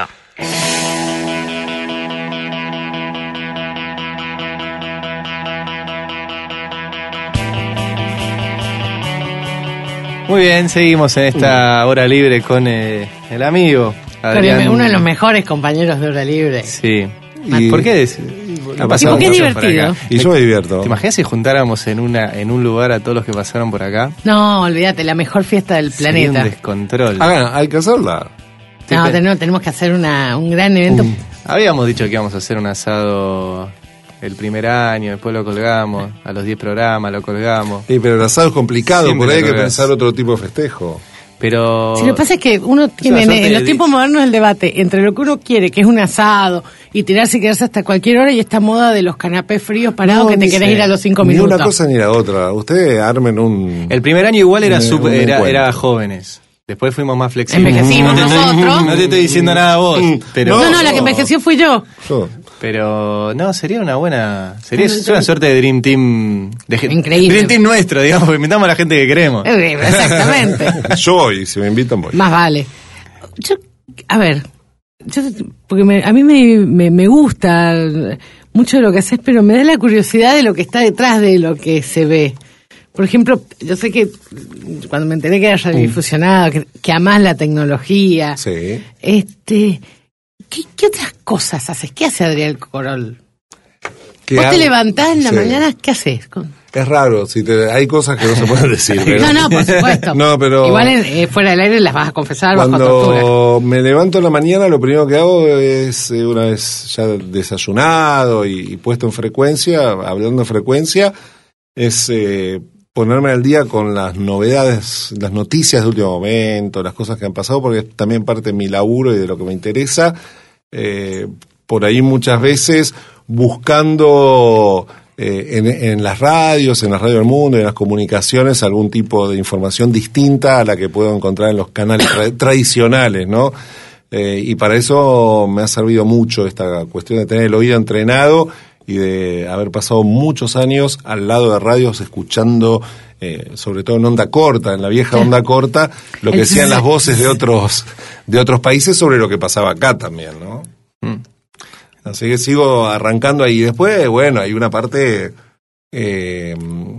[SPEAKER 3] Muy bien, seguimos en esta hora libre con eh, el amigo Adrián.
[SPEAKER 4] Uno de los mejores compañeros de Hora Libre.
[SPEAKER 3] Sí.
[SPEAKER 5] Y-
[SPEAKER 3] ¿Por qué? Es,
[SPEAKER 5] Ha
[SPEAKER 3] ha
[SPEAKER 5] pasado
[SPEAKER 3] pasado
[SPEAKER 4] porque es
[SPEAKER 3] mucho por
[SPEAKER 4] divertido.
[SPEAKER 3] acá.
[SPEAKER 5] Y yo me divierto.
[SPEAKER 3] ¿Te imaginas si juntáramos en una en un lugar a todos los que pasaron por acá?
[SPEAKER 4] No, olvídate, la mejor fiesta del
[SPEAKER 3] Sería
[SPEAKER 4] planeta.
[SPEAKER 3] un descontrol.
[SPEAKER 5] Hagan, hay que hacerla.
[SPEAKER 4] No,
[SPEAKER 3] Sí,
[SPEAKER 4] tenemos, tenemos que hacer una, un gran evento.
[SPEAKER 3] Habíamos dicho que íbamos a hacer un asado el primer año, después lo colgamos, a los diez programas lo colgamos.
[SPEAKER 5] Sí, pero el asado es complicado,
[SPEAKER 3] Siempre
[SPEAKER 5] por ahí hay
[SPEAKER 3] lo
[SPEAKER 5] que
[SPEAKER 3] colgás.
[SPEAKER 5] pensar otro tipo de festejo.
[SPEAKER 3] Pero
[SPEAKER 4] Si lo que pasa es que uno tiene,
[SPEAKER 3] yo
[SPEAKER 4] en,
[SPEAKER 3] te
[SPEAKER 4] en los
[SPEAKER 3] di-
[SPEAKER 4] tiempos modernos, el debate entre lo que uno quiere, que es un asado, y tirarse y quedarse hasta cualquier hora, y esta moda de los canapés fríos parados
[SPEAKER 5] No,
[SPEAKER 4] que te
[SPEAKER 5] ni
[SPEAKER 4] querés
[SPEAKER 5] sé.
[SPEAKER 4] ir a los cinco
[SPEAKER 5] Ni
[SPEAKER 4] minutos.
[SPEAKER 5] una cosa ni la otra. Ustedes armen un...
[SPEAKER 3] el primer año igual era
[SPEAKER 5] Un-
[SPEAKER 3] super,
[SPEAKER 5] un
[SPEAKER 3] era,
[SPEAKER 5] encuentro.
[SPEAKER 3] era jóvenes. Después fuimos más flexibles.
[SPEAKER 4] Envejecimos
[SPEAKER 3] no te,
[SPEAKER 4] nosotros.
[SPEAKER 3] No te estoy diciendo nada a vos, pero
[SPEAKER 4] No, no, la que envejeció fui yo.
[SPEAKER 5] Yo.
[SPEAKER 3] pero no, sería una buena, sería es una suerte de Dream Team, de gen-
[SPEAKER 4] Increíble.
[SPEAKER 3] Dream Team nuestro, digamos, porque invitamos a la gente que queremos.
[SPEAKER 4] Eh, Exactamente.
[SPEAKER 5] Yo voy, si me invitan voy.
[SPEAKER 4] Más vale. Yo, a ver, yo, porque me- a mí me, me, me gusta mucho de lo que haces, pero me da la curiosidad de lo que está detrás de lo que se ve. Por ejemplo, yo sé que cuando me enteré que era radiodifusionado, que, que amás la tecnología,
[SPEAKER 5] Sí.
[SPEAKER 4] este, ¿qué, qué otras cosas haces? ¿Qué hace Adrián Corol?
[SPEAKER 5] ¿Qué
[SPEAKER 4] Vos te
[SPEAKER 5] hago?
[SPEAKER 4] levantás en la
[SPEAKER 5] Sí.
[SPEAKER 4] mañana, ¿qué haces? Con-
[SPEAKER 5] Es raro, si te, hay cosas que no se pueden decir. pero-
[SPEAKER 4] No, no, por supuesto.
[SPEAKER 5] No, pero-
[SPEAKER 4] Igual en- eh, fuera del aire las vas a confesar bajo tortura.
[SPEAKER 5] Cuando me levanto en la mañana, lo primero que hago es, eh, una vez ya desayunado y, y puesto en frecuencia, hablando en frecuencia, es eh, ponerme al día con las novedades, las noticias de último momento, las cosas que han pasado, porque es también parte de mi laburo y de lo que me interesa. Eh, por ahí muchas veces buscando eh, en, en las radios, en las radios del mundo, en las comunicaciones, algún tipo de información distinta a la que puedo encontrar en los canales tra- tradicionales, ¿no? Eh, y para eso me ha servido mucho esta cuestión de tener el oído entrenado y de haber pasado muchos años al lado de radios escuchando, eh, sobre todo en onda corta, en la vieja onda corta, lo que decían las voces de otros de otros países sobre lo que pasaba acá también, ¿no? Mm. Así que sigo arrancando ahí. Después, bueno, hay una parte eh,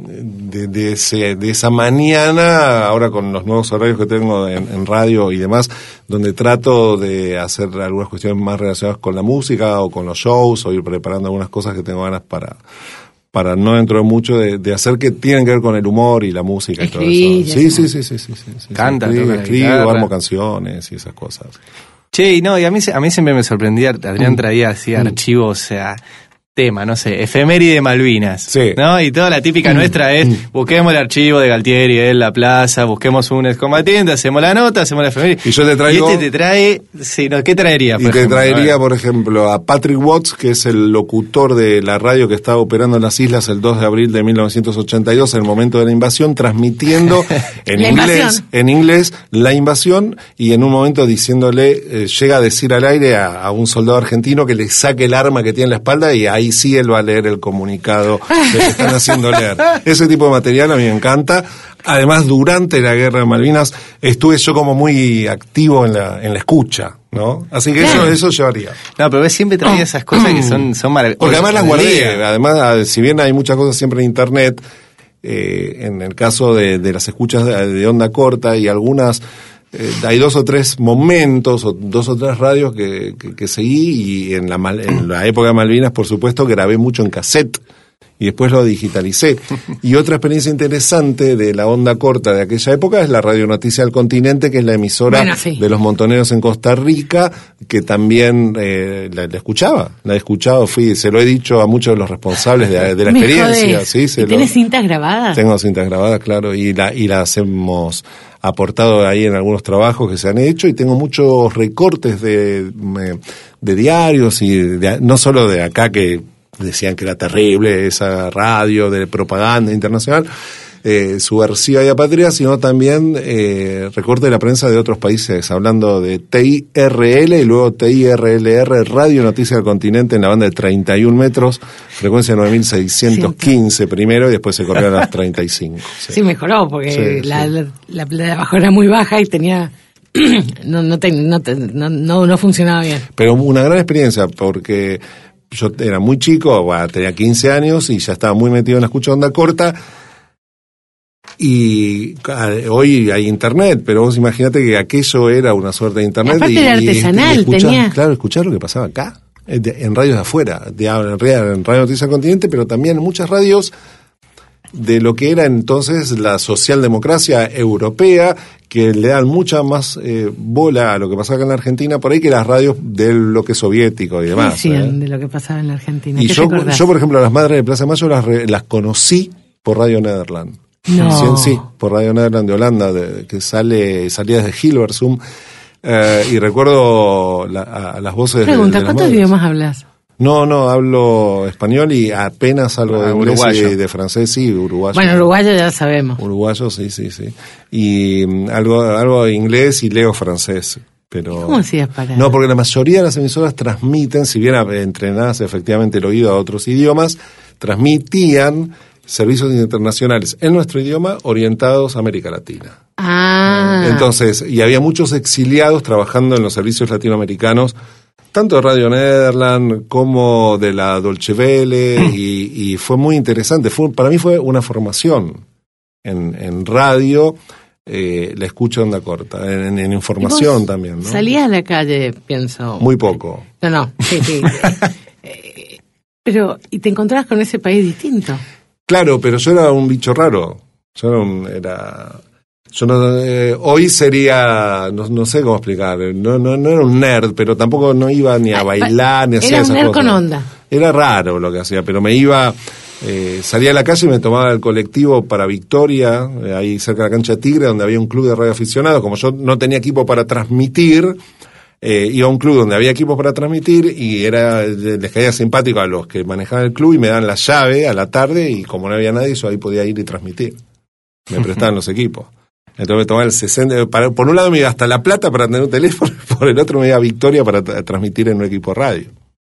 [SPEAKER 5] de, de, ese, de esa mañana, ahora con los nuevos horarios que tengo en, en radio y demás, donde trato de hacer algunas cuestiones más relacionadas con la música o con los shows, o ir preparando algunas cosas que tengo ganas para para no dentro de mucho de, de hacer que tienen que ver con el humor y la música.
[SPEAKER 4] Escribí,
[SPEAKER 5] y todo eso. Sí, sí, sí, sí, sí, sí, sí.
[SPEAKER 3] Canta,
[SPEAKER 5] sí, escribo,
[SPEAKER 3] escribo,
[SPEAKER 5] armo canciones y esas cosas.
[SPEAKER 3] Che, y no, y a mí, a mí siempre me sorprendía, Adrián traía así mm. archivos, o sea, tema, no sé, efeméride de Malvinas,
[SPEAKER 5] sí.
[SPEAKER 3] ¿no? Y toda la típica mm. nuestra es, mm. busquemos el archivo de Galtieri en la plaza, busquemos un excombatiente, hacemos la nota, hacemos la efeméride.
[SPEAKER 5] Y yo te traigo...
[SPEAKER 3] Y este te trae, sí, no, ¿qué traería?
[SPEAKER 5] Por y ejemplo? te traería, por ejemplo, a Patrick Watts, que es el locutor de la radio que estaba operando en las islas el dos de abril de mil novecientos ochenta y dos, en el momento de la invasión, transmitiendo en inglés, invasión. en inglés, la invasión, y en un momento diciéndole, eh, llega a decir al aire a, a un soldado argentino que le saque el arma que tiene en la espalda, y ahí sí él va a leer el comunicado que le están haciendo leer. Ese tipo de material a mí me encanta. Además, durante la Guerra de Malvinas estuve yo como muy activo en la en la escucha, ¿no? Así que eso eso llevaría.
[SPEAKER 3] No, pero ves, siempre traía esas cosas que son, son maravillosas.
[SPEAKER 5] Porque además las guardé. Además, si bien hay muchas cosas siempre en internet, eh, en el caso de, de las escuchas de, de onda corta y algunas... Eh, hay dos o tres momentos o dos o tres radios que, que, que seguí, y en la, en la época de Malvinas, por supuesto, grabé mucho en cassette y después lo digitalicé. Y otra experiencia interesante de la onda corta de aquella época es la Radio Noticia del Continente, que es la emisora bueno, sí. de los montoneros en Costa Rica, que también eh, la, la escuchaba, la he escuchado, fui, se lo he dicho a muchos de los responsables de, de la Me experiencia. ¿Sí? Se
[SPEAKER 4] ¿Tienes
[SPEAKER 5] lo,
[SPEAKER 4] cintas grabadas?
[SPEAKER 5] Tengo cintas grabadas, claro, y la y las hemos aportado ahí en algunos trabajos que se han hecho, y tengo muchos recortes de, de diarios, y de, no solo de acá, que decían que era terrible esa radio de propaganda internacional, eh, subversiva y apátrida, sino también eh, recorte de la prensa de otros países, hablando de T I R L y luego T I R L R, Radio Noticia del Continente, en la banda de treinta y un metros, frecuencia nueve mil seiscientos quince primero, y después se corrió a las treinta y cinco. Sí,
[SPEAKER 4] sí mejoró, porque
[SPEAKER 5] sí,
[SPEAKER 4] la,
[SPEAKER 5] sí.
[SPEAKER 4] La, la, la de abajo era muy baja y tenía... no, no, te, no, te, no, no, no funcionaba bien.
[SPEAKER 5] Pero una gran experiencia, porque yo era muy chico, bueno, tenía quince años y ya estaba muy metido en la escucha de onda corta. Y hoy hay internet, pero vos imaginate que aquello era una suerte de internet.
[SPEAKER 4] Aparte
[SPEAKER 5] y,
[SPEAKER 4] era artesanal,
[SPEAKER 5] y escuchar,
[SPEAKER 4] tenía...
[SPEAKER 5] Claro, escuchar lo que pasaba acá, en radios de afuera, de, en Radio Noticia del Continente, pero también en muchas radios de lo que era entonces la socialdemocracia europea, que le dan mucha más eh, bola a lo que pasaba acá en la Argentina por ahí que las radios del bloque soviético y demás.
[SPEAKER 4] Sí,
[SPEAKER 5] ¿eh?
[SPEAKER 4] de lo que pasaba en la Argentina.
[SPEAKER 5] Y yo, yo, por ejemplo, a las madres de Plaza de Mayo las, las conocí por Radio Nederland.
[SPEAKER 4] No.
[SPEAKER 5] Sí, sí, por Radio Nederland de Holanda, de, que sale salía desde Hilversum, eh, y recuerdo la, a, las voces.
[SPEAKER 4] Pregunta,
[SPEAKER 5] de, de
[SPEAKER 4] ¿cuántos
[SPEAKER 5] madres.
[SPEAKER 4] idiomas hablas?
[SPEAKER 5] No, no, hablo español y apenas algo
[SPEAKER 3] ah,
[SPEAKER 5] de inglés
[SPEAKER 3] uruguayo.
[SPEAKER 5] y de francés, sí, uruguayo.
[SPEAKER 4] Bueno, uruguayo ya sabemos.
[SPEAKER 5] Uruguayo, sí, sí, sí. Y um, algo, algo de inglés y leo francés. Pero
[SPEAKER 4] ¿cómo hacías para...?
[SPEAKER 5] No, porque la mayoría de las emisoras transmiten, si bien entrenadas efectivamente el oído a otros idiomas, transmitían servicios internacionales en nuestro idioma orientados a América Latina.
[SPEAKER 4] Ah.
[SPEAKER 5] Entonces, y había muchos exiliados trabajando en los servicios latinoamericanos, tanto de Radio Nederland como de la Deutsche Welle, y, y fue muy interesante. Fue, para mí fue una formación en, en radio, eh, la escucha onda corta, en, en información también, ¿no?
[SPEAKER 4] Salías a la calle, pienso.
[SPEAKER 5] Muy poco.
[SPEAKER 4] No, no, sí, sí. eh, pero, ¿y te encontrabas con ese país distinto?
[SPEAKER 5] Claro, pero yo era un bicho raro. Yo era... Un, era yo no, eh, hoy sería, no, no sé cómo explicar, no, no, no era un nerd, pero tampoco no iba ni a bailar, ni hacía esas cosas.
[SPEAKER 4] Era un nerd con onda.
[SPEAKER 5] Era raro lo que hacía, pero me iba, eh, salía a la calle y me tomaba el colectivo para Victoria, eh, ahí cerca de la cancha de Tigre, donde había un club de radioaficionados. Como yo no tenía equipo para transmitir, eh, iba a un club donde había equipos para transmitir, y era, les caía simpático a los que manejaban el club y me daban la llave a la tarde, y como no había nadie, yo ahí podía ir y transmitir. Me prestaban los equipos. Entonces me tomaba el sesenta, para, por un lado me iba hasta La Plata para tener un teléfono, por el otro me iba a Victoria para tra- transmitir en un equipo radio.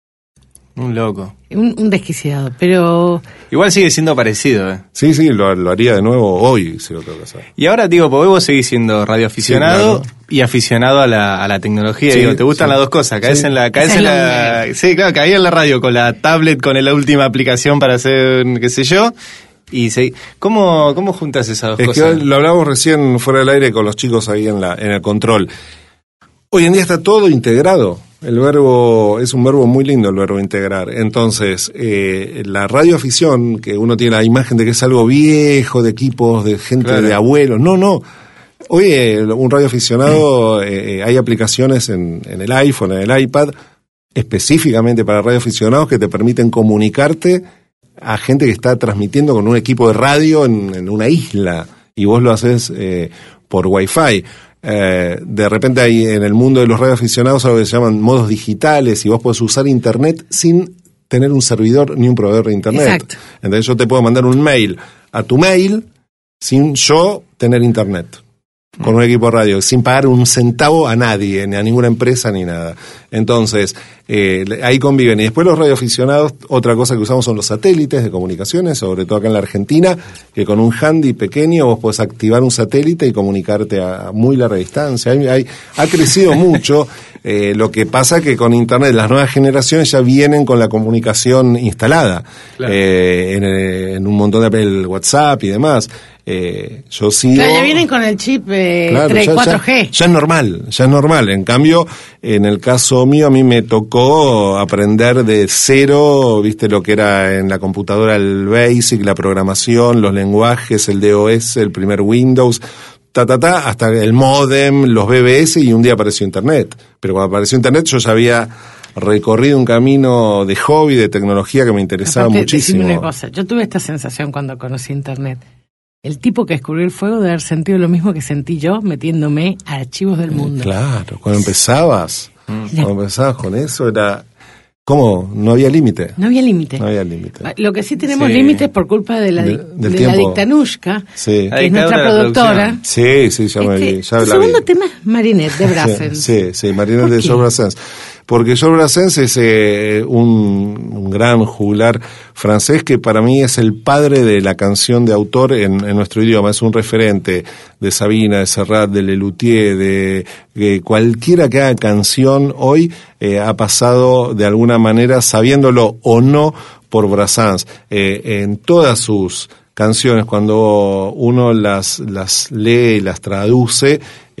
[SPEAKER 3] Un loco.
[SPEAKER 4] Un, un desquiciado, pero...
[SPEAKER 3] Igual sigue siendo parecido, ¿eh?
[SPEAKER 5] Sí, sí, lo, lo haría de nuevo hoy, si lo tengo que hacer.
[SPEAKER 3] Y ahora, digo, porque vos seguís siendo radioaficionado
[SPEAKER 5] Sí, claro.
[SPEAKER 3] y aficionado a la, a la tecnología.
[SPEAKER 5] Sí,
[SPEAKER 3] Digo, te gustan
[SPEAKER 5] sí.
[SPEAKER 3] las dos cosas. Caes
[SPEAKER 5] Sí.
[SPEAKER 3] en la... Caes
[SPEAKER 4] Esa
[SPEAKER 3] en
[SPEAKER 4] es
[SPEAKER 3] la
[SPEAKER 4] la-
[SPEAKER 3] sí, claro, caí en la radio con la tablet, con la última aplicación para hacer, qué sé yo. Y se, ¿cómo, ¿Cómo juntas esas dos
[SPEAKER 5] Es
[SPEAKER 3] cosas?
[SPEAKER 5] que lo hablamos recién fuera del aire con los chicos ahí en, la, en el control. Hoy en día está todo integrado. El verbo es un verbo muy lindo, el verbo integrar. Entonces, eh, la radioafición, que uno tiene la imagen de que es algo viejo, de equipos, de gente,
[SPEAKER 3] Claro.
[SPEAKER 5] de abuelos. No, no. Hoy eh, un radioaficionado, eh, hay aplicaciones en, en el iPhone, en el iPad, específicamente para radioaficionados que te permiten comunicarte a gente que está transmitiendo con un equipo de radio en, en una isla. Y vos lo haces eh, por Wi-Fi. Eh, de repente hay en el mundo de los radioaficionados algo que se llaman modos digitales y vos podés usar internet sin tener un servidor ni un proveedor de internet.
[SPEAKER 4] Exacto.
[SPEAKER 5] Entonces yo te puedo mandar un mail a tu mail sin yo tener internet. Con un equipo de radio, sin pagar un centavo a nadie, ni a ninguna empresa, ni nada. Entonces, eh, ahí conviven. Y después los radioaficionados, otra cosa que usamos son los satélites de comunicaciones, sobre todo acá en la Argentina, que con un handy pequeño vos podés activar un satélite y comunicarte a muy larga distancia. Hay, hay, ha crecido mucho. Eh, lo que pasa que con Internet las nuevas generaciones ya vienen con la comunicación instalada.
[SPEAKER 3] Claro.
[SPEAKER 5] Eh, en, en un montón de el WhatsApp y demás. Eh, yo sigo...
[SPEAKER 4] Claro, ya vienen con el chip eh,
[SPEAKER 5] Claro,
[SPEAKER 4] tres,
[SPEAKER 5] ya,
[SPEAKER 4] cuatro
[SPEAKER 5] ya-
[SPEAKER 4] G.
[SPEAKER 5] ya es normal, ya es normal. En cambio, en el caso mío, a mí me tocó aprender de cero, viste lo que era en la computadora el BASIC, la programación, los lenguajes, el D O S, el primer Windows, ta, ta, ta, hasta el modem, los B B S y un día apareció Internet. Pero cuando apareció Internet yo ya había recorrido un camino de hobby, de tecnología que me interesaba
[SPEAKER 4] Aparte,
[SPEAKER 5] muchísimo.
[SPEAKER 4] decime una cosa, yo tuve esta sensación cuando conocí Internet. El tipo que descubrió el fuego debe haber sentido lo mismo que sentí yo metiéndome a archivos del mundo.
[SPEAKER 5] Claro, cuando empezabas, cuando empezabas con eso era... ¿Cómo? No había límite.
[SPEAKER 4] No había límite.
[SPEAKER 5] No había límite.
[SPEAKER 4] Lo que sí tenemos
[SPEAKER 3] Sí.
[SPEAKER 4] límites por culpa de la,
[SPEAKER 5] De-
[SPEAKER 4] di-
[SPEAKER 5] del
[SPEAKER 4] de la
[SPEAKER 5] tiempo.
[SPEAKER 4] dictanushka,
[SPEAKER 5] Sí.
[SPEAKER 3] La
[SPEAKER 4] que es nuestra
[SPEAKER 3] dictadura de la
[SPEAKER 4] productora.
[SPEAKER 5] Sí, sí, ya me
[SPEAKER 4] Este,
[SPEAKER 5] vi, ya
[SPEAKER 4] tu
[SPEAKER 5] la vi.
[SPEAKER 4] segundo tema es Marinette de Brassens.
[SPEAKER 5] Sí, sí, Marinette
[SPEAKER 4] ¿Por
[SPEAKER 5] de
[SPEAKER 4] qué?
[SPEAKER 5] Georges Brassens. Porque Georges Brassens es eh, un, un gran juglar francés que para mí es el padre de la canción de autor en, en nuestro idioma. Es un referente de Sabina, de Serrat, de Lelutier, de, de cualquiera que haga canción hoy eh, ha pasado de alguna manera, sabiéndolo o no, por Brassens. Eh, en todas sus canciones, cuando uno las, las lee y las traduce,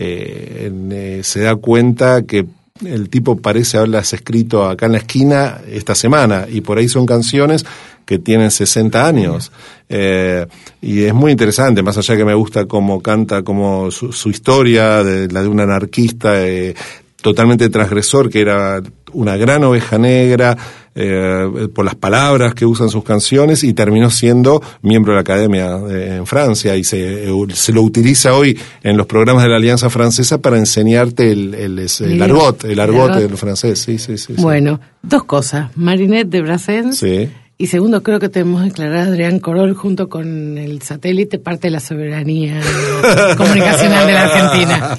[SPEAKER 5] eh, en, eh, se da cuenta que el tipo parece haberlas escrito acá en la esquina esta semana, y por ahí son canciones que tienen sesenta años. Eh, y es muy interesante, más allá que me gusta cómo canta, como su, su historia, de, la de un anarquista eh, totalmente transgresor, que era una gran oveja negra, eh, por las palabras que usan sus canciones, y terminó siendo miembro de la Academia de, en Francia, y se, se lo utiliza hoy en los programas de la Alianza Francesa para enseñarte el, el, el, el argot, el argot
[SPEAKER 4] argot.
[SPEAKER 5] del francés. Sí, sí, sí, sí.
[SPEAKER 4] Bueno, dos cosas. Marinette de Brassens.
[SPEAKER 5] Sí.
[SPEAKER 4] Y segundo, creo que tenemos que declarar a Adrián Corol junto con el satélite parte de la soberanía comunicacional de la Argentina.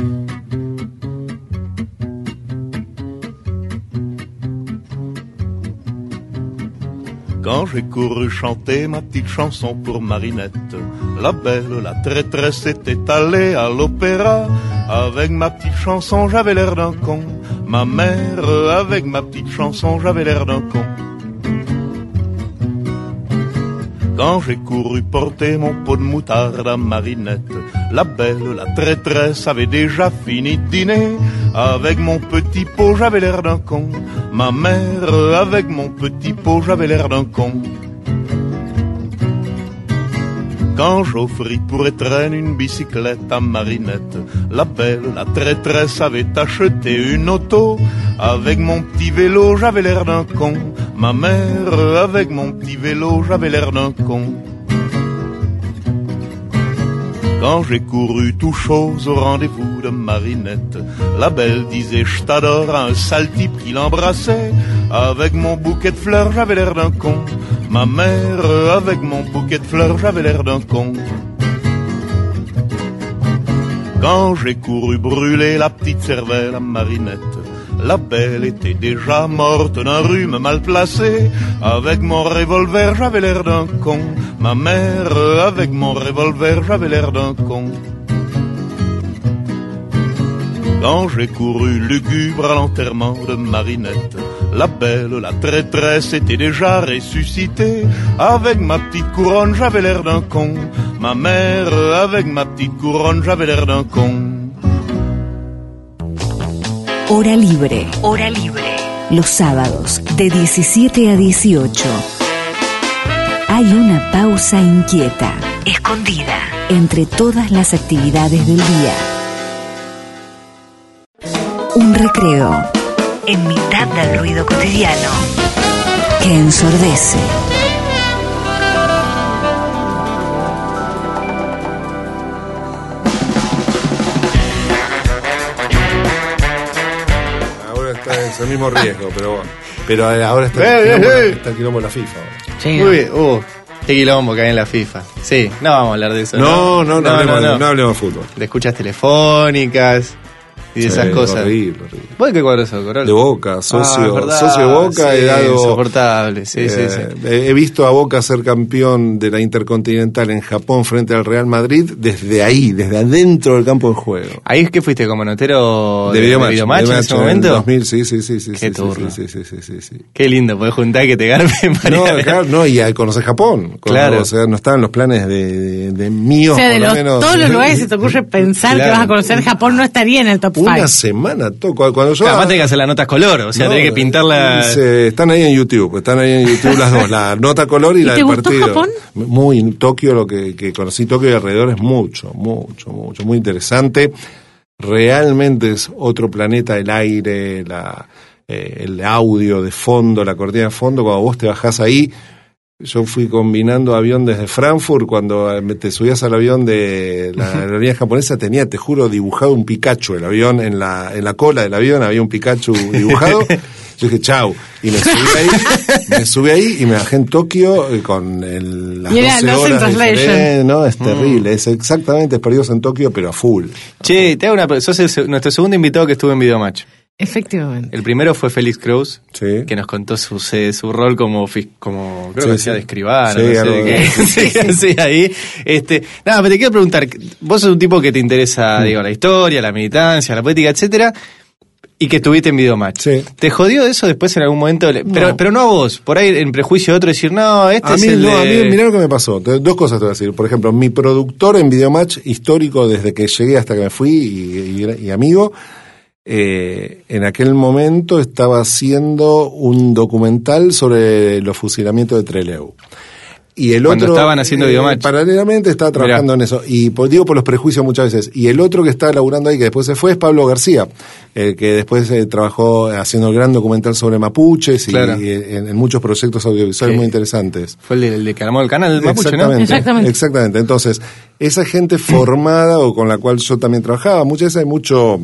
[SPEAKER 7] Quand j'ai couru chanter ma petite chanson pour Marinette, la belle, la traîtresse était allée à l'opéra. Avec ma petite chanson, j'avais l'air d'un con. Ma mère, avec ma petite chanson, j'avais l'air d'un con. Quand j'ai couru porter mon pot de moutarde à Marinette, la belle, la traîtresse avait déjà fini de dîner. Avec mon petit pot, j'avais l'air d'un con. Ma mère, avec mon petit pot, j'avais l'air d'un con. Quand j'offris pour étreindre une bicyclette à Marinette, la belle, la traîtresse avait acheté une auto. Avec mon petit vélo, j'avais l'air d'un con. Ma mère, avec mon petit vélo, j'avais l'air d'un con. Quand j'ai couru tout chose au rendez-vous de Marinette, la belle disait je t'adore à un sale type qui l'embrassait. Avec mon bouquet de fleurs, j'avais l'air d'un con. Ma mère, avec mon bouquet de fleurs, j'avais l'air d'un con. Quand j'ai couru brûler la petite cervelle à Marinette, la belle était déjà morte d'un rhume mal placé. Avec mon revolver, j'avais l'air d'un con. Ma mère, avec mon revolver, j'avais l'air d'un con. Quand j'ai couru lugubre à l'enterrement de Marinette, la belle, la traîtresse était déjà ressuscitée. Avec ma petite couronne, j'avais l'air d'un con. Ma mère, avec ma petite couronne, j'avais l'air d'un con.
[SPEAKER 1] Hora libre.
[SPEAKER 2] Hora libre.
[SPEAKER 1] Los sábados de diecisiete a dieciocho. Hay una pausa inquieta.
[SPEAKER 2] Escondida.
[SPEAKER 1] Entre todas las actividades del día. Un recreo
[SPEAKER 2] En mitad del ruido cotidiano.
[SPEAKER 1] que ensordece.
[SPEAKER 5] Ahora está ese mismo riesgo, pero bueno. Pero ahora está
[SPEAKER 3] Eh,
[SPEAKER 5] el quilombo,
[SPEAKER 3] eh, eh.
[SPEAKER 5] está el quilombo de la FIFA. ahora.
[SPEAKER 4] Sí,
[SPEAKER 3] Muy bien, uh, qué quilombo que hay en la FIFA. Sí, no vamos a hablar de eso.
[SPEAKER 5] No, no, no, no, hablemos,
[SPEAKER 3] no.
[SPEAKER 5] no hablemos de fútbol.
[SPEAKER 3] De escuchas telefónicas y de esas
[SPEAKER 5] Sí,
[SPEAKER 3] cosas.
[SPEAKER 5] Horrible, horrible.
[SPEAKER 3] ¿Vos de qué cuadro sos, Corol?
[SPEAKER 5] De Boca, socio,
[SPEAKER 3] Ah, es verdad,
[SPEAKER 5] socio de Boca,
[SPEAKER 3] sí,
[SPEAKER 5] he dado.
[SPEAKER 3] insoportable, sí, sí,
[SPEAKER 5] eh,
[SPEAKER 3] sí.
[SPEAKER 5] He visto a Boca ser campeón de la Intercontinental en Japón frente al Real Madrid desde ahí, desde adentro del campo de juego.
[SPEAKER 3] Ahí es que fuiste como notero
[SPEAKER 5] De Videomatch,
[SPEAKER 3] Videomatch en
[SPEAKER 5] Videomatch
[SPEAKER 3] ese momento.
[SPEAKER 5] En el dos mil, sí, sí, sí, sí.
[SPEAKER 3] Qué
[SPEAKER 5] sí,
[SPEAKER 3] turno.
[SPEAKER 5] sí, sí, sí, sí, sí.
[SPEAKER 3] Qué lindo, podés juntar que te garpen para
[SPEAKER 5] No,
[SPEAKER 3] ir a ver.
[SPEAKER 5] claro, no, y a conocer Japón. Cuando,
[SPEAKER 3] Claro.
[SPEAKER 5] O sea, no estaban los planes de, de, de míos,
[SPEAKER 4] O sea, de
[SPEAKER 5] por lo
[SPEAKER 4] los,
[SPEAKER 5] menos.
[SPEAKER 4] todos los lugares que se te ocurre pensar
[SPEAKER 3] Claro.
[SPEAKER 4] que vas a conocer Japón no estaría en el top
[SPEAKER 5] Una
[SPEAKER 4] cinco.
[SPEAKER 5] semana, to- cuando yo...
[SPEAKER 3] Además tenés que hacer las notas color, o sea,
[SPEAKER 5] No,
[SPEAKER 3] tenés que pintarla.
[SPEAKER 5] se- están ahí en YouTube, están ahí en YouTube las dos, la nota color y,
[SPEAKER 4] ¿Y
[SPEAKER 5] la
[SPEAKER 4] te
[SPEAKER 5] del
[SPEAKER 4] gustó
[SPEAKER 5] partido.
[SPEAKER 4] Japón?
[SPEAKER 5] Muy, Tokio, lo que, que conocí Tokio y alrededor es mucho, mucho, mucho, muy interesante. Realmente es otro planeta, el aire, la, eh, el audio de fondo, la cortina de fondo, cuando vos te bajás ahí. Yo fui combinando avión desde Frankfurt, cuando te subías al avión de la aerolínea japonesa, tenía, te juro, dibujado un Pikachu, el avión, en la, en la cola del avión había un Pikachu dibujado. Yo dije, chau, y me subí ahí, me subí ahí y me bajé en Tokio eh, con el, las
[SPEAKER 4] Y era
[SPEAKER 5] doce
[SPEAKER 4] Lost in
[SPEAKER 5] horas de
[SPEAKER 4] Translation.
[SPEAKER 5] diferencia. No, es terrible, es exactamente Perdidos en Tokio, pero a full.
[SPEAKER 3] Che, te hago una. Sos el se- nuestro segundo invitado que estuvo en Videomatch.
[SPEAKER 4] Efectivamente.
[SPEAKER 3] El primero fue Félix Cruz,
[SPEAKER 5] Sí.
[SPEAKER 3] que nos contó su, se- su rol como, fis- como creo
[SPEAKER 5] Sí,
[SPEAKER 3] que hacía
[SPEAKER 5] sí.
[SPEAKER 3] de escribano,
[SPEAKER 5] Sí,
[SPEAKER 3] no sé
[SPEAKER 5] algo
[SPEAKER 3] de
[SPEAKER 5] de-
[SPEAKER 3] qué. Sí, sí, ahí. Este, nada, pero te quiero preguntar, vos sos un tipo que te interesa, digo, la historia, la militancia, la política, etcétera, y que estuviste en Videomatch.
[SPEAKER 5] Sí.
[SPEAKER 3] ¿Te jodió eso después en algún momento? Pero,
[SPEAKER 5] No.
[SPEAKER 3] pero no a vos, por ahí en prejuicio de otro decir, no, este
[SPEAKER 5] A
[SPEAKER 3] es
[SPEAKER 5] mí,
[SPEAKER 3] el
[SPEAKER 5] no,
[SPEAKER 3] de...
[SPEAKER 5] a mí, mirá lo que me pasó. Te- Dos cosas te voy a decir. Por ejemplo, mi productor en Videomatch histórico desde que llegué hasta que me fui y, y- y amigo, eh, en aquel momento estaba haciendo un documental sobre los fusilamientos de Trelew. Y el
[SPEAKER 3] Cuando
[SPEAKER 5] otro,
[SPEAKER 3] estaban haciendo Videomatch.
[SPEAKER 5] paralelamente estaba trabajando
[SPEAKER 3] Mirá.
[SPEAKER 5] en eso. Y por, digo por los prejuicios muchas veces. Y el otro que está laburando ahí, que después se fue, es Pablo García, el que después eh, trabajó haciendo el gran documental sobre mapuches y,
[SPEAKER 3] Claro.
[SPEAKER 5] y en, en muchos proyectos audiovisuales
[SPEAKER 3] Sí.
[SPEAKER 5] muy interesantes.
[SPEAKER 3] Fue el de, el de que armó el canal Mapuche, ¿no?
[SPEAKER 5] Exactamente,
[SPEAKER 4] Exactamente.
[SPEAKER 5] exactamente. Entonces, esa gente formada o con la cual yo también trabajaba, muchas veces hay mucho...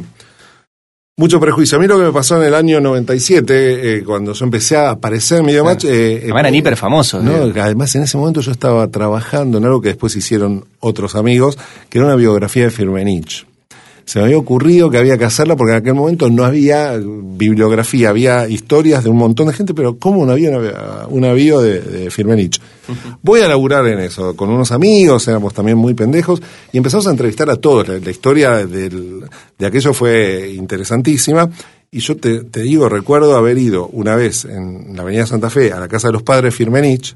[SPEAKER 5] Mucho prejuicio. A mí lo que me pasó en el año noventa y siete, eh, cuando yo empecé a aparecer en Videomatch... Eh,
[SPEAKER 3] Además eran hiper famosos.
[SPEAKER 5] no,
[SPEAKER 3] digo.
[SPEAKER 5] además en ese momento yo estaba trabajando en algo que después hicieron otros amigos, que era una biografía de Firmenich. Se me había ocurrido que había que hacerla porque en aquel momento no había bibliografía, había historias de un montón de gente, pero ¿cómo no había una, una bio de, de Firmenich? Voy a laburar en eso, con unos amigos, éramos también muy pendejos, y empezamos a entrevistar a todos. La, la historia del, de aquello fue interesantísima. Y yo te, te digo, recuerdo haber ido una vez en la avenida Santa Fe a la casa de los padres Firmenich,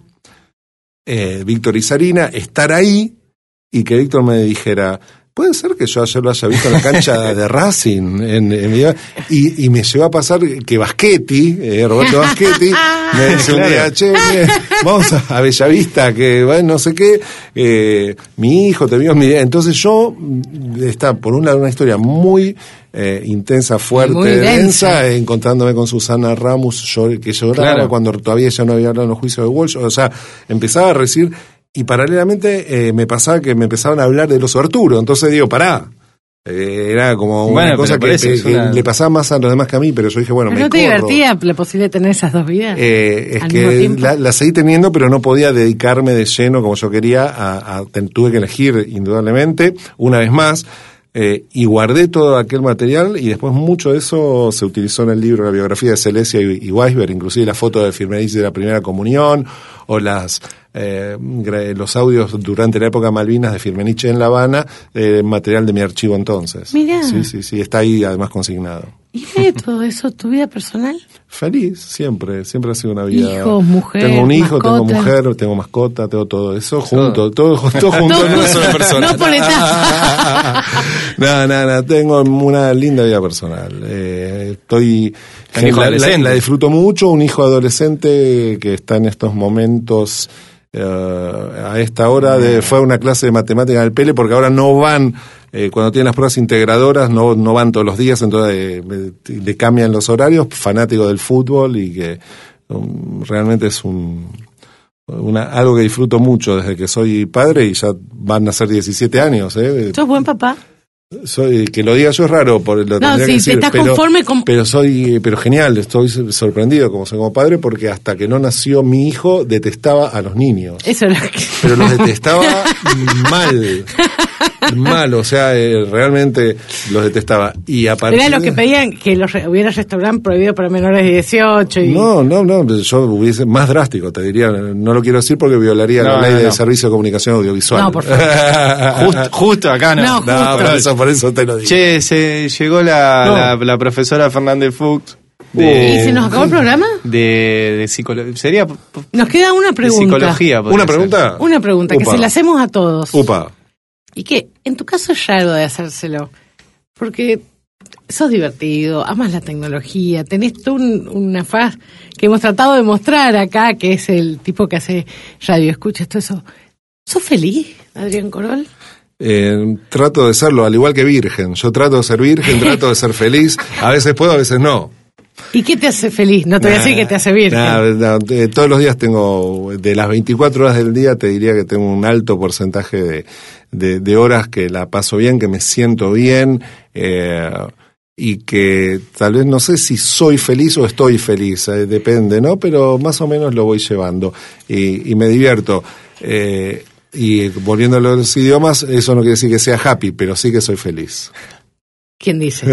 [SPEAKER 5] eh, Víctor y Sarina, estar ahí y que Víctor me dijera, puede ser que yo ayer lo haya visto en la cancha de Racing en, en mi- y, y me llegó a pasar que Baschetti, eh, Roberto Baschetti, me decía un día, che, mire, vamos a, a Bellavista, que bueno, no sé qué, eh, mi hijo te vio en mi día. Entonces yo, mm, está por un lado una historia muy eh, intensa, fuerte,
[SPEAKER 4] Muy densa.
[SPEAKER 5] densa, eh, encontrándome con Susana Ramos, llor- que lloraba
[SPEAKER 3] Claro.
[SPEAKER 5] cuando todavía ya no había hablado en los juicios de Walsh, o sea, empezaba a recibir. Y paralelamente eh, me pasaba que me empezaban a hablar de los Arturo. Entonces digo, pará. Eh, era como
[SPEAKER 3] Bueno,
[SPEAKER 5] una cosa
[SPEAKER 3] pero por
[SPEAKER 5] que,
[SPEAKER 3] eso
[SPEAKER 5] que-
[SPEAKER 3] es
[SPEAKER 5] que
[SPEAKER 3] una-
[SPEAKER 5] le pasaba más a los demás que a mí, pero yo dije, bueno,
[SPEAKER 4] ¿Pero
[SPEAKER 5] me
[SPEAKER 4] no te
[SPEAKER 5] corro.
[SPEAKER 4] divertía la posibilidad de tener esas dos vidas?
[SPEAKER 5] Eh, es
[SPEAKER 4] al mismo
[SPEAKER 5] que
[SPEAKER 4] tiempo?
[SPEAKER 5] la, la seguí teniendo, pero no podía dedicarme de lleno como yo quería. A, a- ten- tuve que elegir, indudablemente, una vez más. Eh, y guardé todo aquel material y después mucho de eso se utilizó en el libro, la biografía de Celestia y, y Weisberg, inclusive la foto de Firmenich de la primera comunión o las eh, los audios durante la época Malvinas de Firmenich en La Habana, eh, material de mi archivo entonces.
[SPEAKER 4] Mirá.
[SPEAKER 5] Sí, sí, sí, está ahí además consignado.
[SPEAKER 4] ¿Y de todo eso, tu vida personal?
[SPEAKER 5] Feliz, siempre, siempre ha sido una vida.
[SPEAKER 4] Hijos, mujer,
[SPEAKER 5] Tengo un hijo,
[SPEAKER 4] mascota.
[SPEAKER 5] tengo mujer, tengo mascota, tengo todo eso junto, todo, todo, todo junto
[SPEAKER 4] Todo
[SPEAKER 5] en una
[SPEAKER 4] junto,
[SPEAKER 5] sola persona.
[SPEAKER 4] no por etapas.
[SPEAKER 5] No, no, no, tengo una linda vida personal. Eh, estoy,
[SPEAKER 3] Un hijo
[SPEAKER 5] la, la,
[SPEAKER 3] adolescente.
[SPEAKER 5] la disfruto mucho, un hijo adolescente que está en estos momentos. Uh, a esta hora de, fue a una clase de matemática en el Pele porque ahora no van, eh, cuando tienen las pruebas integradoras, no, no van todos los días, entonces eh, le cambian los horarios, fanático del fútbol y que um, realmente es un una, algo que disfruto mucho desde que soy padre y ya van a ser diecisiete años. ¿eh?
[SPEAKER 4] ¿Sos buen papá?
[SPEAKER 5] Soy, que lo diga yo es raro, por lo
[SPEAKER 4] No,
[SPEAKER 5] tendría
[SPEAKER 4] sí,
[SPEAKER 5] que decir,
[SPEAKER 4] te estás
[SPEAKER 5] pero,
[SPEAKER 4] conforme con...
[SPEAKER 5] pero soy, pero genial, estoy sorprendido como soy como padre porque hasta que no nació mi hijo detestaba a los niños,
[SPEAKER 4] Eso era que...
[SPEAKER 5] pero los detestaba mal, mal, o sea, eh, realmente los detestaba y a partir
[SPEAKER 4] Era los
[SPEAKER 5] de-
[SPEAKER 4] que pedían que los re- hubiera restaurante prohibido para menores de dieciocho y...
[SPEAKER 5] No, no, no, yo hubiese más drástico, te diría, no lo quiero decir porque violaría
[SPEAKER 3] No,
[SPEAKER 5] la ley
[SPEAKER 3] no,
[SPEAKER 5] de
[SPEAKER 3] no.
[SPEAKER 5] servicio de comunicación audiovisual.
[SPEAKER 4] No, por favor.
[SPEAKER 3] Justo, justo acá, ¿no?
[SPEAKER 4] No,
[SPEAKER 5] No,
[SPEAKER 4] justo.
[SPEAKER 5] por eso, por eso te lo digo.
[SPEAKER 3] Che, se llegó la,
[SPEAKER 5] No.
[SPEAKER 3] la, la profesora Fernández Fuchs.
[SPEAKER 4] ¿Y se nos acabó el programa?
[SPEAKER 3] De, de psicología. Sería p- p-
[SPEAKER 4] Nos queda una
[SPEAKER 3] de
[SPEAKER 4] pregunta.
[SPEAKER 3] psicología. podría
[SPEAKER 5] ¿Una
[SPEAKER 3] ser.
[SPEAKER 5] pregunta?
[SPEAKER 4] Una pregunta, que
[SPEAKER 5] Upa.
[SPEAKER 4] se la hacemos a todos.
[SPEAKER 5] Upa.
[SPEAKER 4] Y que en tu caso es raro de hacérselo, porque sos divertido, amas la tecnología, tenés tú un, una faz que hemos tratado de mostrar acá, que es el tipo que hace radio, escuchas todo eso. ¿Sos feliz, Adrián Corol?
[SPEAKER 5] Eh, trato de serlo, al igual que virgen. Yo trato de ser virgen, trato de ser feliz. A veces puedo, a veces no.
[SPEAKER 4] ¿Y qué te hace feliz? No te voy a decir que te hace virgen.
[SPEAKER 5] Nah, nah, eh, todos los días tengo, de las veinticuatro horas del día, te diría que tengo un alto porcentaje de, de, de horas que la paso bien, que me siento bien, eh, y que tal vez no sé si soy feliz o estoy feliz, eh, depende, ¿no? Pero más o menos lo voy llevando y, y me divierto. Eh, y volviendo a los idiomas, eso no quiere decir que sea happy, pero sí que soy feliz.
[SPEAKER 4] ¿Quién dice?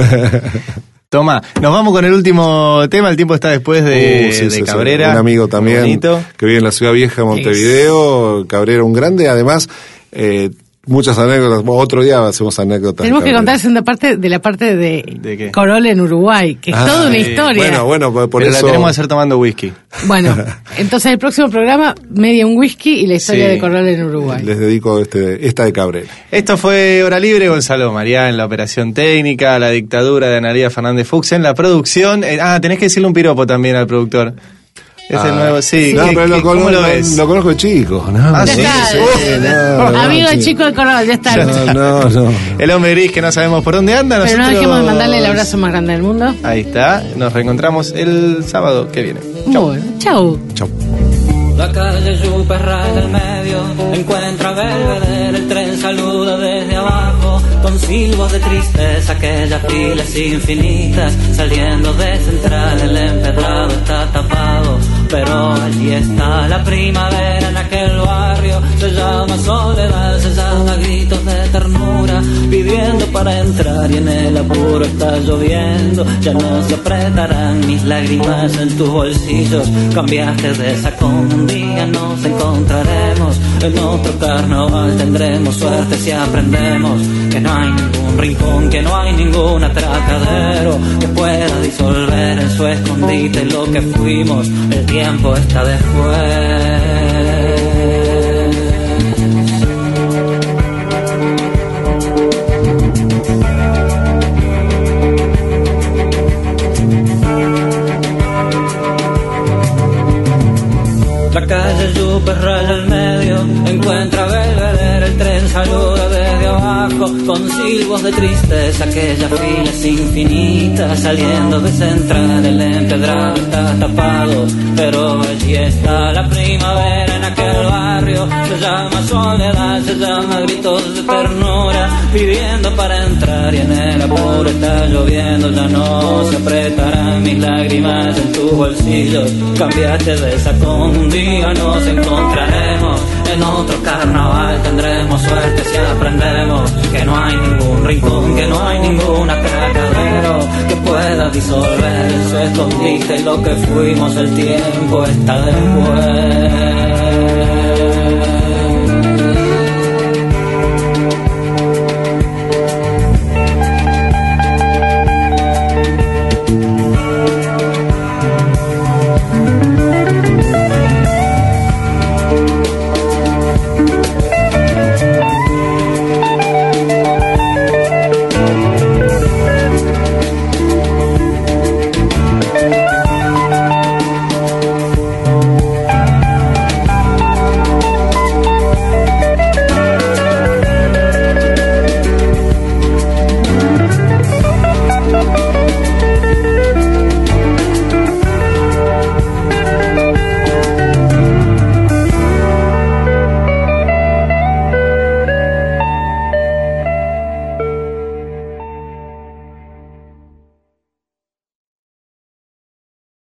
[SPEAKER 3] Toma, nos vamos con el último tema. El tiempo está después de,
[SPEAKER 5] Uh, sí,
[SPEAKER 3] de
[SPEAKER 5] sí, sí.
[SPEAKER 3] Cabrera.
[SPEAKER 5] Un amigo
[SPEAKER 3] Muy
[SPEAKER 5] también
[SPEAKER 3] bonito.
[SPEAKER 5] que vive en la ciudad vieja de Montevideo, Cabrera un grande, además eh, muchas anécdotas, otro día hacemos anécdotas.
[SPEAKER 4] Tenemos
[SPEAKER 5] de
[SPEAKER 4] que
[SPEAKER 5] Cabrera.
[SPEAKER 4] contar segunda parte de la parte de,
[SPEAKER 3] ¿De qué?
[SPEAKER 4] Corol en Uruguay, que es
[SPEAKER 5] Ah,
[SPEAKER 4] toda una
[SPEAKER 3] sí.
[SPEAKER 4] historia.
[SPEAKER 5] Bueno, bueno, por, por
[SPEAKER 3] Pero
[SPEAKER 5] eso...
[SPEAKER 3] la tenemos que hacer tomando whisky.
[SPEAKER 4] Bueno, entonces el próximo programa, media un whisky y la historia
[SPEAKER 3] Sí.
[SPEAKER 4] de Corol en Uruguay.
[SPEAKER 5] Les dedico este, esta de Cabrera.
[SPEAKER 3] Esto fue Hora Libre, Gonzalo María en la operación técnica, la dictadura de Analía Fernández Fuchs en la producción. Eh, ah, tenés que decirle un piropo también al productor. Es el
[SPEAKER 5] Ah.
[SPEAKER 3] nuevo, sí.
[SPEAKER 5] No,
[SPEAKER 3] ¿qué-
[SPEAKER 5] pero
[SPEAKER 3] qué-
[SPEAKER 5] lo,
[SPEAKER 3] ¿Cómo
[SPEAKER 5] conozco,
[SPEAKER 3] lo ves?
[SPEAKER 5] lo conozco de chico. No,
[SPEAKER 3] Ah,
[SPEAKER 4] Ya
[SPEAKER 3] sí,
[SPEAKER 4] está.
[SPEAKER 3] sí,
[SPEAKER 5] no, no,
[SPEAKER 4] Amigo del
[SPEAKER 5] sí.
[SPEAKER 4] chico de Corol, ya está.
[SPEAKER 5] No, no, no.
[SPEAKER 3] El hombre gris que no sabemos por dónde anda.
[SPEAKER 4] Pero no
[SPEAKER 3] nosotros-
[SPEAKER 4] dejemos de mandarle el abrazo más grande del mundo.
[SPEAKER 3] Ahí está. Nos reencontramos el sábado que viene.
[SPEAKER 4] Bueno, chau.
[SPEAKER 5] Chau.
[SPEAKER 8] La calle Super raya del medio, encuentra a Belvedere, el tren saluda desde abajo, con silbos de tristeza, aquellas filas infinitas, saliendo de central, el empedrado está tapado, pero allí está la primavera en aquel barrio, se llama soledad, se llama gritos de ternura, pidiendo para entrar y en el apuro está lloviendo, ya no se apretarán mis lágrimas en tus bolsillos, cambiaste de sacón, un día nos encontraremos, en otro carnaval tendremos suerte si aprendemos que no hay ningún rincón, que no hay ningún atracadero que pueda disolver en su escondite lo que fuimos, el tiempo está después. La calle Yupe raya al medio, encuentra a Belvedere, el tren saluda desde abajo, con silbos de tristeza, aquellas filas infinitas, saliendo de central, el empedrado está tapado, pero allí está la primavera en aquel barrio, se llama soledad, se llama gritos de ternura, pidiendo para entrar y en el apuro está lloviendo, ya no se apretarán mis lágrimas en tus bolsillos, cambiaste de sacón, un día nos encontraremos En otro carnaval tendremos suerte si aprendemos que no hay ningún rincón, que no hay ninguna cacadero que pueda disolver su escondite, y lo que fuimos el tiempo está después.